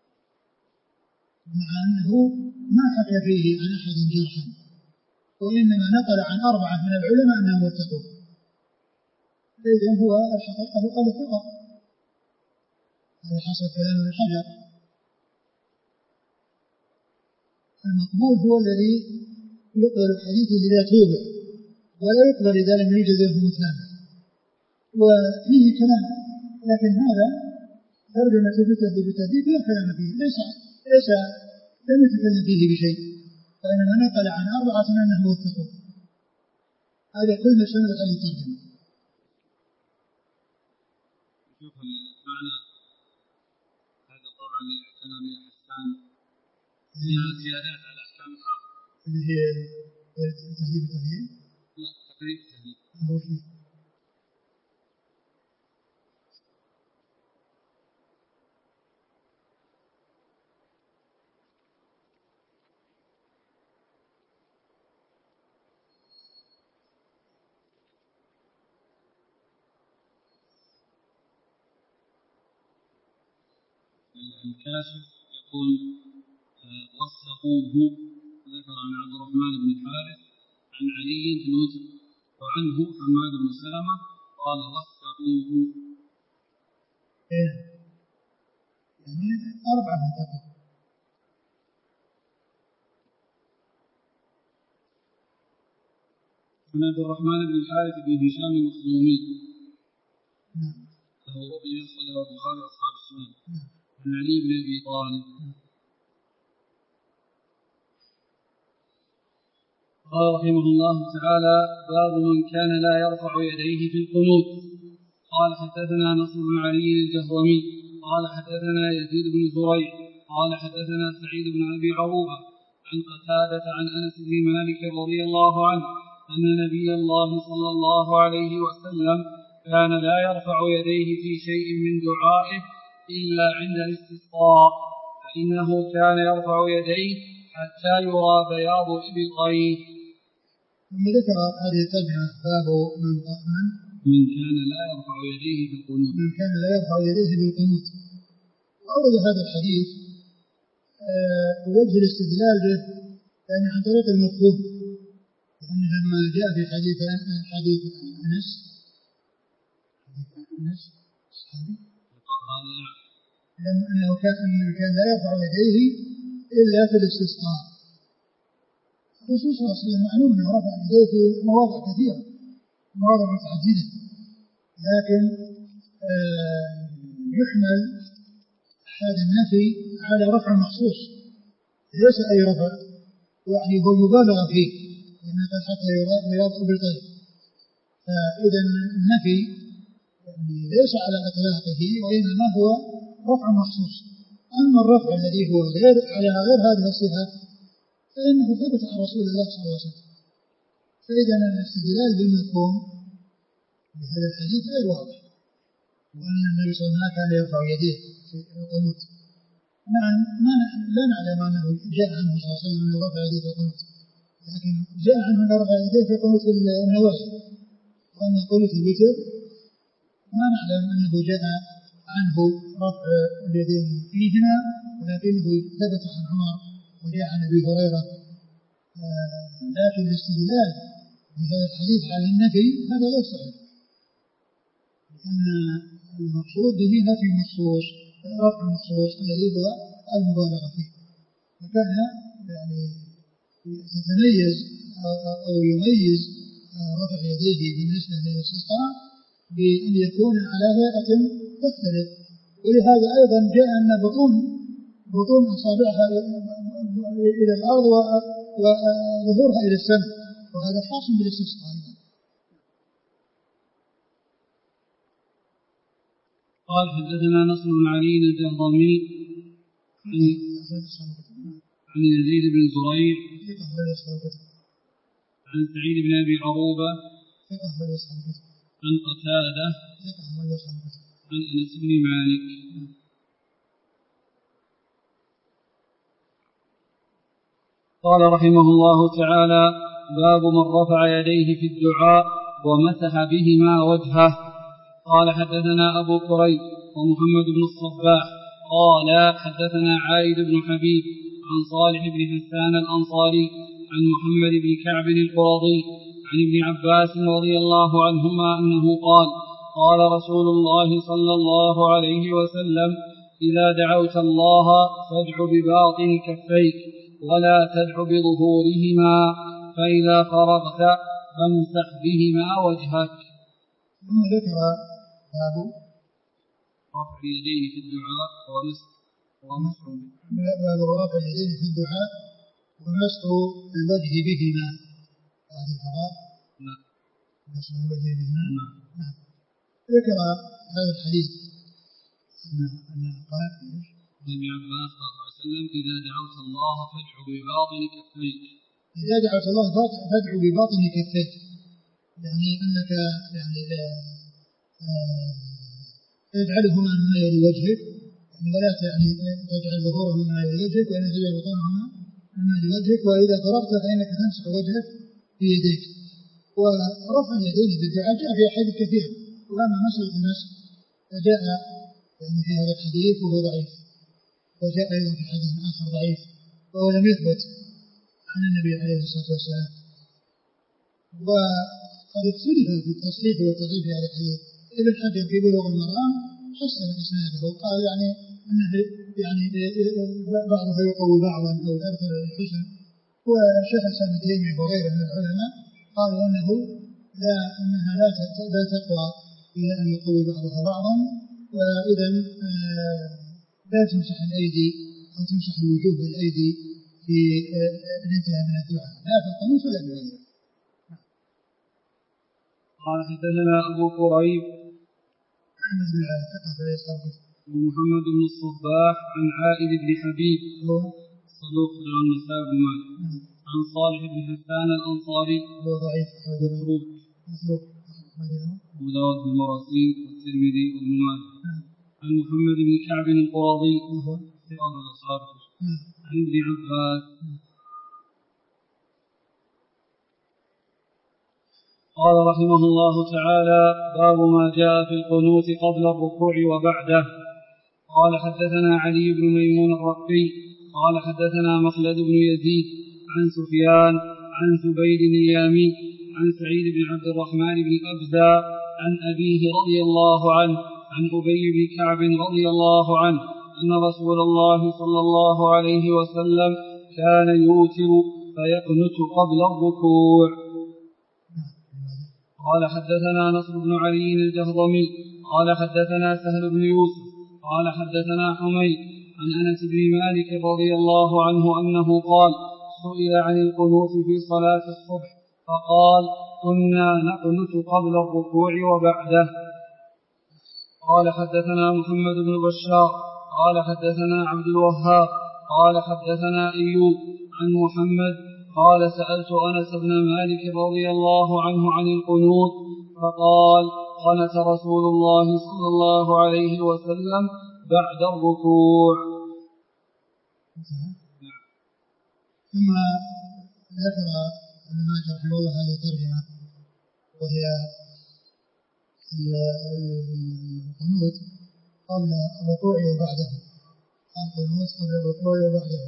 مع أنه ما حكى فيه عن أحد جرحا، وإنما نقل عن 4 من العلماء أنهم اتقوا، فإذن هو الحقيقة قال ثقة. هذا حسب كلام ابن حجر. المقبول هو الذي يقبل الحديث إذا توبع ولا يقبل إذا لم يوجد له متابع، وفيه كلام، لكن هذا ترجمة بالتهذيب لا كلام فيه، ليس لم يتكلم فيه بشيء، فإنما نقل عن 4 أنه اتقوا. هذا كل ما شمل هذه الترجمة. شوف المعنى هذا طبعا اللي اعتنى به حسان فيها زيادات على أحكام الحافظ اللي هي تهذيب التهذيب؟ لا، تقريب التهذيب هو فيه الكاشف يقول وثقوه، ذكر عن عبد الرحمن بن الحارث عن علي بن وجر، وعنه حماد بن سلمة قال وثقوه. يعني 4 من تقل. عن عبد الرحمن بن الحارث بن هشام المخزومي له رؤيا أخرجه البخاري وأصحاب السنن. عن علي بن أبي طالب قال رحمه الله تعالى باب من كان لا يرفع يديه في القنوت. قال حدثنا نصر بن علي الجهرمي قال حدثنا يزيد بن زريع قال حدثنا سعيد بن أبي عروبة عن قتادة عن أنس بن مالك رضي الله عنه أن نبي الله صلى الله عليه وسلم كان لا يرفع يديه في شيء من دعائه إلا عند الاستسقاء، فإنه كان يرفع يديه حتى يرى بياض إبطيه. ثم ذكر هذه الترجمة باب من كان لا يرفع يديه في القنوت. من كان لا يرفع يديه بالقنوت. وأورد هذا الحديث بوجه الاستدلال به يعني عن طريق المفهوم، لأن لما جاء في حديث أنس أنه كان لا يرفع يديه إلا في الاستسقاء. الرسول صلى الله عليه وسلم معلوم أنه رفع يديه في مواضع كثيرة، مواضع متعددة، لكن يحمل هذا النفي على رفع مخصوص ليس أي رفع، يعني هو يبالغ فيه لأنه قد حتى يراد بالطيب. فإذا النفي يعني ليس على إطلاقه وإنما هو رفع مخصوص. أما الرفع الذي هو على غير هذه الصفة فإنه ثبت عن رسول الله صلى الله عليه وسلم. فإذا الاستدلال بالمفهوم بهذا الحديث غير واضح، وأن النبي صلى الله عليه وسلم كان يرفع يديه في القنوت. لا نعلم أنه جاء عنه صلى الله عليه وسلم أنه رفع يديه في القنوت، لكن جاء عنه أنه رفع يديه في قنوت النوازل. وأما قنوت الوتر ما نعلم أنه جاء عنه رفع اليدين فيهما، ولكنه ثبت عن عمر وجاء عن أبي هريرة. لكن الاستدلال بهذا الحديث على النفي هذا غير صحيح، لأن المقصود به نفي مخصوص، رفع مخصوص الذي هو المبالغة فيه. فكان يعني يتميز أو يميز رفع يديه بالنسبة للاستسقاء بأن يكون على هيئة تختلف. ولهذا أيضا جاء أن بطون أصابعها إلى الأرض وظهورها إلى السماء، وهذا خاص بالاستسقاء. قال حدثنا نصر بن علي الجهضمي عن يزيد بن زريع عن سعيد بن أبي عروبة عن قتادة عن أنس بن مالك. قال رحمه الله تعالى باب من رفع يديه في الدعاء ومسح بهما وجهه. قال حدثنا أبو كريب ومحمد بن الصباح قال حدثنا عائد بن حبيب عن صالح بن حسان الأنصاري عن محمد بن كعب القرظي عن ابن عباس رضي الله عنهما أنه قال قال رسول الله صلى الله عليه وسلم إذا دعوت الله فادع بباطن كفيك ولا تدع بظهورهما، فإذا فرغت فامسح بهما وجهك. ثم ذكر باب رفع يديه في الدعاء ومسح رفع يديه في الدعاء ومسح الوجه بهما. هذا الفراغ لا مسح الوجه بهما. نعم. ذكر هذا الحديث أن قال ابن عباس صلى الله عليه وسلم إذا دعوت الله فادع بباطن كفيك. إذا دعوت الله فادع بباطن كفيك، يعني أنك يعني تجعلهما مما يلي وجهك، يعني ولا يعني تجعل ظهورهما مما يلي وجهك، وإن تجعل بطونهما مما يلي وجهك. وإذا فرغت فإنك تمسح وجهك بيديك. ورفع اليدين بالدعاء جاء في أحاديث كثيرة، وأما مسألة المسح فجاء يعني في هذا الحديث وهو ضعيف، وجاء أيضا في حديث آخر ضعيف وهو لم يثبت عن النبي عليه الصلاة والسلام. وقد اختلف في التصحيح والتضعيف في هذا الحديث. ابن حجر في بلوغ المرام حسن إسناده وقال يعني أنه يعني بعضها يقوي بعضا أو أرثر الحسن. والشيخ الإسلام ابن تيمية وغيره من العلماء قالوا أنها لا تقوى إلى أن يقوي بعضها بعضا، وإذا لا تمسح الأيدي أو تمسح الوجوه بالأيدي في الانتهاء من الدعاء لا في القنوت ولا في غيره. قال حدثنا أبو قريب محمد بن العلاء ومحمد بن الصباح عن عائد بن حبيب صدوق النسائي بن مالك عن صالح بن حسان الأنصاري هو ضعيف مسروق أبو داود بن مراسيل والترمذي وابن ماجه عن محمد بن كعب القرظي ثقة الأصحاب عن ابن عباس قال رحمه الله تعالى: باب ما جاء في القنوت قبل الركوع وبعده. قال حدثنا علي بن ميمون الرقي قال حدثنا مخلد بن يزيد عن سفيان عن زبيد اليامي عن سعيد بن عبد الرحمن بن أبزة عن أبيه رضي الله عنه عن أبي بن كعب رضي الله عنه أن رسول الله صلى الله عليه وسلم كان يوتر فيقنت قبل الركوع. قال حدثنا نصر بن علي الجهضمي قال حدثنا سهل بن يوسف قال حدثنا حميد عن أنس بن مالك رضي الله عنه أنه قال: سئل عن القنوت في صلاة الصبح فقال: كنا نقنت قبل الركوع وبعده. قال حدثنا محمد بن بشار قال حدثنا عبد الوهاب قال حدثنا أيوب عن محمد قال: سألت أنس بن مالك رضي الله عنه عن القنوت فقال: قنت رسول الله صلى الله عليه وسلم بعد الركوع. ثم ذكر ابن ماجه رحمه الله هذه الترجمة وهي القنوت قبل الركوع وبعده. القنوت قبل الركوع وبعده.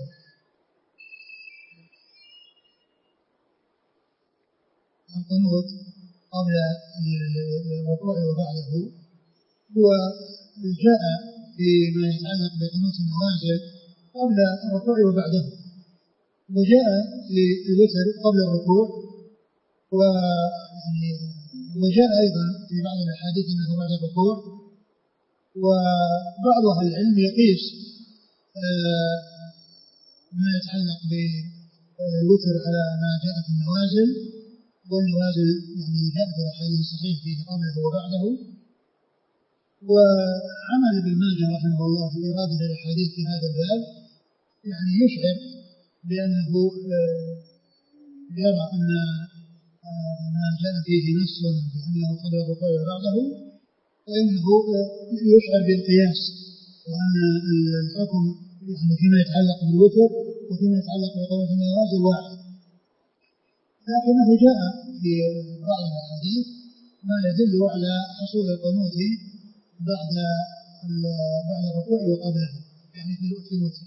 القنوت قبل الركوع وبعده هو جاء فيما يتعلق بقنوت النوازل قبل الركوع وبعده، وجاء في الوتر قبل الركوع، وجاء أيضا في بعض الأحاديث أنه بعد الركوع. وبعض أهل العلم يقيس ما يتعلق بالوتر على ما جاء في النوازل، والنوازل يعني جاء في الأحاديث الصحيح فيه قبله وبعده. وعمل ابن ماجه رحمه الله في إرادة الأحاديث في هذا الباب يعني يشعر بأنه يرى أن ما جاء فيه نص بأنه قبل الركوع وبعده، فإنه يشعر بالقياس، وأن الحكم يعني فيما يتعلق بالوتر وفيما يتعلق بقنوت النوازل واحد. لكنه جاء في بعض الأحاديث ما يدل على حصول القنوت بعد الركوع وقبله، يعني في الوتر.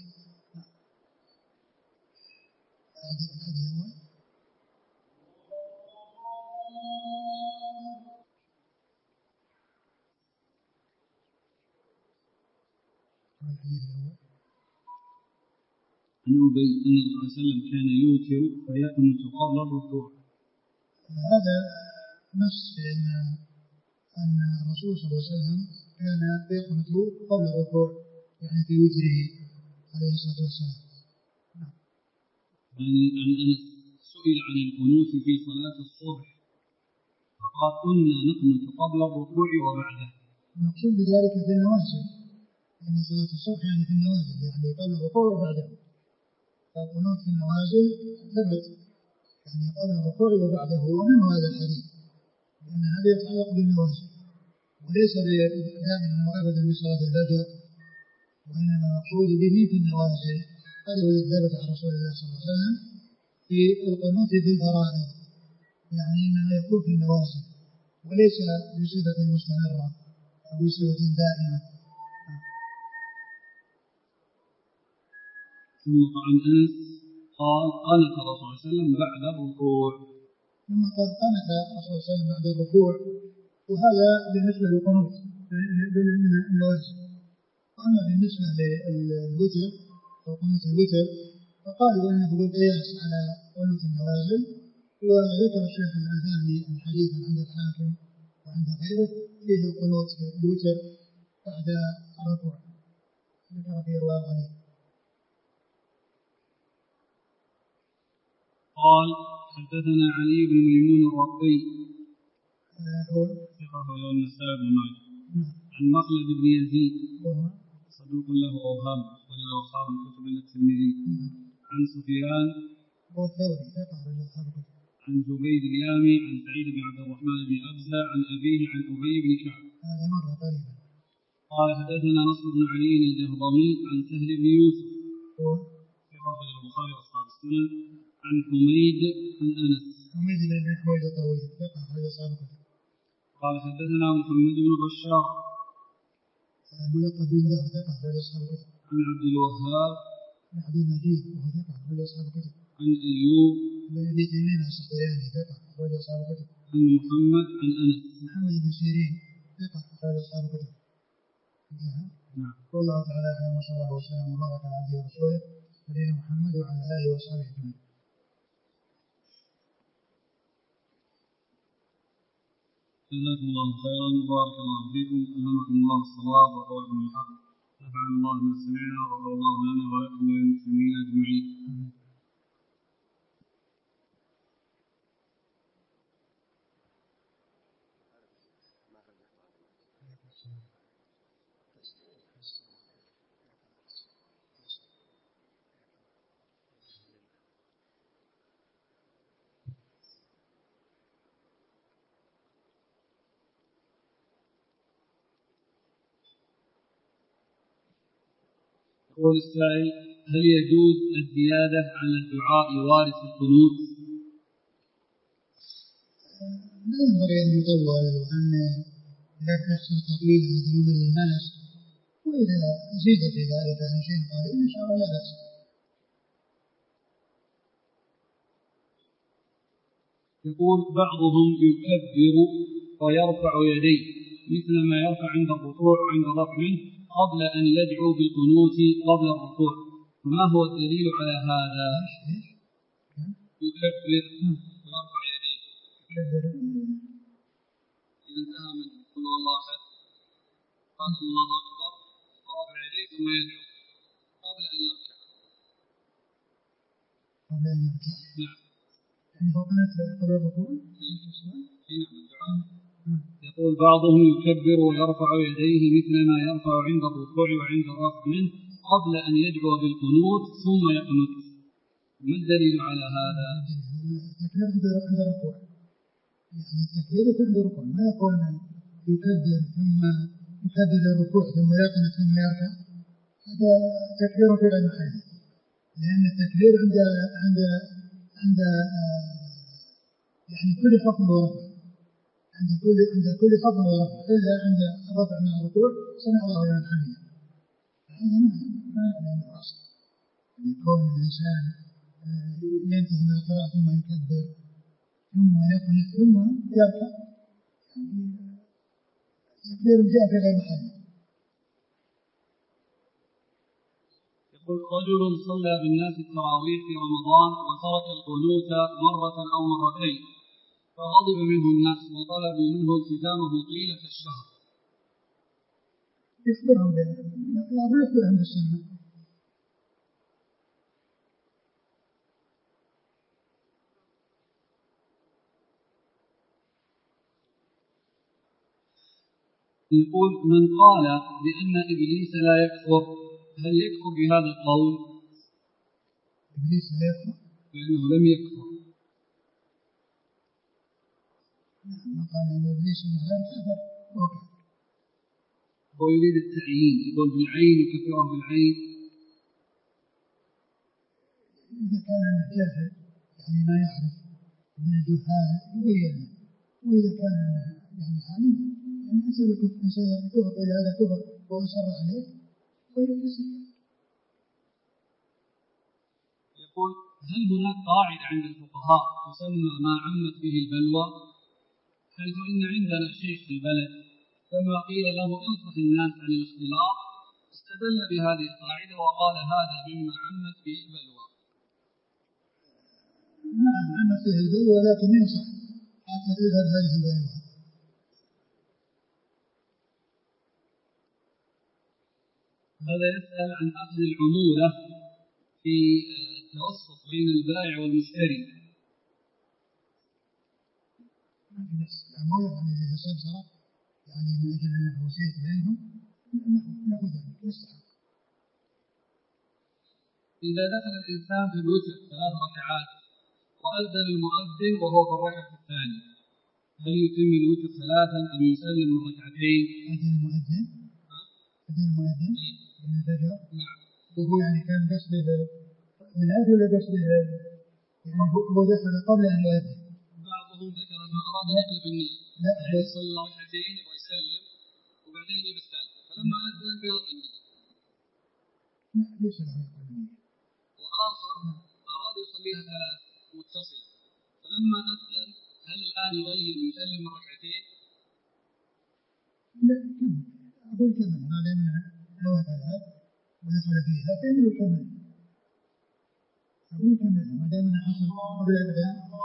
عن أبي أن الرسول صلى الله عليه وسلم كان يوتر فيقنت قبل الركوع. هذا نص أن الرسول صلى الله عليه وسلم كان يقنت قبل الركوع، يعني في وتره عليه الصلاة والسلام. يعني عن أنس سئل عن القنوت في صلاة الصبح فقال: كنا نقنت قبل الركوع وبعده. المقصود بذلك في النوازل، يعني صلاة الصبح يعني في النوازل، يعني قبل الركوع وبعده. فالقنوت في النوازل ثبت يعني قبل الركوع وبعده، ومن هذا الحديث لأن هذا يتعلق بالنوازل وليس دائما وأبدا بصلاة الفجر، وإنما المقصود به في النوازل. هذا هو الذي ثبت عن رسول الله صلى الله عليه وسلم في القنوت في الفرائض، يعني إنما يكون في النوازل وليس بصفة مستمرة أو بصفة دائمة. ثم عن أنس قال قنت الرسول صلى الله عليه وسلم بعد الركوع. ثم قال قنت الرسول صلى الله عليه وسلم بعد الركوع، وهذا بالنسبة للقنوت النوازل. أما بالنسبة للوتر أو قنوت الوتر فقالوا إنه بالقياس على قنوت النوازل. وذكر الشيخ الألباني الحديث عند الحاكم وعند غيره فيه القنوت الوتر بعد الركوع، ذكر فيه رواه غني. قال حدثنا علي بن ميمون الرقي هو ثقة له النسائي بن ماجه عن مخلد بن يزيد صدوق له أوهام وله أصحاب الكتب إلا الترمذي عن سفيان هو الثوري ثقة له أصحاب الكتب عن زبيد اليامي عن سعيد بن عبد الرحمن بن أبزة عن أبيه عن أبي بن كعب. هذا مرة قريبا. قال حدثنا نصر بن علي الجهضمي عن سهل بن يوسف هو ثقة له البخاري وأصحاب السنن عن حميد عن أنس. حميد بن حميد الطويل ثقة له أصحاب الكتب. قال حدثنا محمد بن بشار ملقب بن دهر ثقة له أصحاب الكتب. عن عبد الوهاب عن عبد المجيد وهو ثقة له أصحاب الكتب. عن أيوب بن أبي تميم السختياني ثقة له أصحاب الكتب. عن محمد عن أنس. محمد بن سيرين ثقة له أصحاب الكتب. نعم. والله تعالى أعلم وصلى الله وسلم وبارك على عبده ورسوله نبينا محمد وعلى آله وصحبه أجمعين. جزاكم الله خيرا وبارك الله فيكم، ألهمكم الله الصواب وقولكم الحق، نفعنا الله بما سمعنا وغفر الله لنا ولكم وللمسلمين أجمعين. يقول السائل: هل يجوز الزيادة على الدعاء وارث القنوت؟ لا ينبغي أن يطول وأن لا يحصل تطويل الذي يمل الناس، وإذا زيد في ذلك عن شيء قليل إن شاء الله لا بأس. يقول بعضهم يكبر ويرفع يديه مثل ما يرفع عند الركوع عند رفعه قبل أن يدعو بالقنوت قبل الركوع، فما هو الدليل على هذا؟ يكبر ويرفع يديه إذا انتهى من قل والله أحد قال الله أكبر ورفع يديه ثم يدعو قبل أن يركع. قبل أن يركع؟ نعم. يعني هو قناة قبل الركوع؟ نعم الدعاء. يقول بعضهم يكبر ويرفع يديه مثل ما يرفع عند الركوع وعند الرفع منه قبل أن يدعو بالقنوت ثم يقنت، ما الدليل على هذا؟ التكبير عند الركوع، يعني التكبير عند الركوع، ما يكون يكبر ثم يكبر الركوع ثم يقنت ثم يركع، هذا تكبير في غير محله، لأن التكبير عند يعني كل خفض ورفع، عند كل خفض ورفع، إلا عند الرفع من الركوع سمع الله لمن حمده. هذا ما يعلم الأصل، يكون الإنسان ينتهي من القراءة ثم يكبر ثم يقنت ثم يركع، التكبير جاء في غير محله. يقول رجل صلى بالناس التراويح في رمضان وترك القنوت مرة أو مرتين فغضب منه الناس وطلبوا منه التزامه طيلة الشهر. يخبرهم بالسنة. يقول من قال بأن إبليس لا يكفر هل يكفر بهذا القول؟ إبليس لا يكفر؟ لأنه لم يكفر. من قال أن إبليس غير كافر وكفر. هو يريد التعيين، يقول بالعين وكفره بالعين. إذا كان الجاهل يعني ما يعرف من الجهال يبين، وإذا كان يعني عالم يعني حسب الكفر إلى هذا كفر وأصر عليه ويكسر. يقول هل هناك قاعدة عند الفقهاء تسمى ما عمت به البلوى؟ حيث إن عندنا شيخ في البلد لما قيل له انصح الناس عن الاختلاط استدل بهذه القاعدة وقال هذا مما عمت به البلوى. نعم عمت به البلوى ولكن ينصح حتى تذهب هذه البلوى. هذا يسأل عن أخذ العمولة في التوسط بين البائع والمشتري. ما في نفس العمولة يعني إذا سمسرة يعني من أجل أنه وسيط بينهم نأخذها نستحق. إذا دخل الإنسان في الوتر 3 ركعات وأذن المؤذن وهو في الركعة الثانية هل يتم الوتر 3 أم يسلم من 2 ركعتين؟ أذن المؤذن من الفجر. نعم. وهو يعني كان قصده من هذا ولا قصده يعني هو دخل قبل أن يؤذن؟ بعضهم ذكر أنه أراد أن يقلب النية. لا يصلي 2 ركعتين يبغى يسلم وبعدين يجيب الثالثة فلما أذن بيض النية. لا ليس له يقلب النية. وآخر أراد يصليها 3 متصلة فلما أذن هل الآن يغير ويسلم من 2 ركعتين؟ لا كمل أقول كمل ما دام نوى ثلاث ودخل فيها فإنه كمل. أقول كمل ما دام حصل قبل الأذان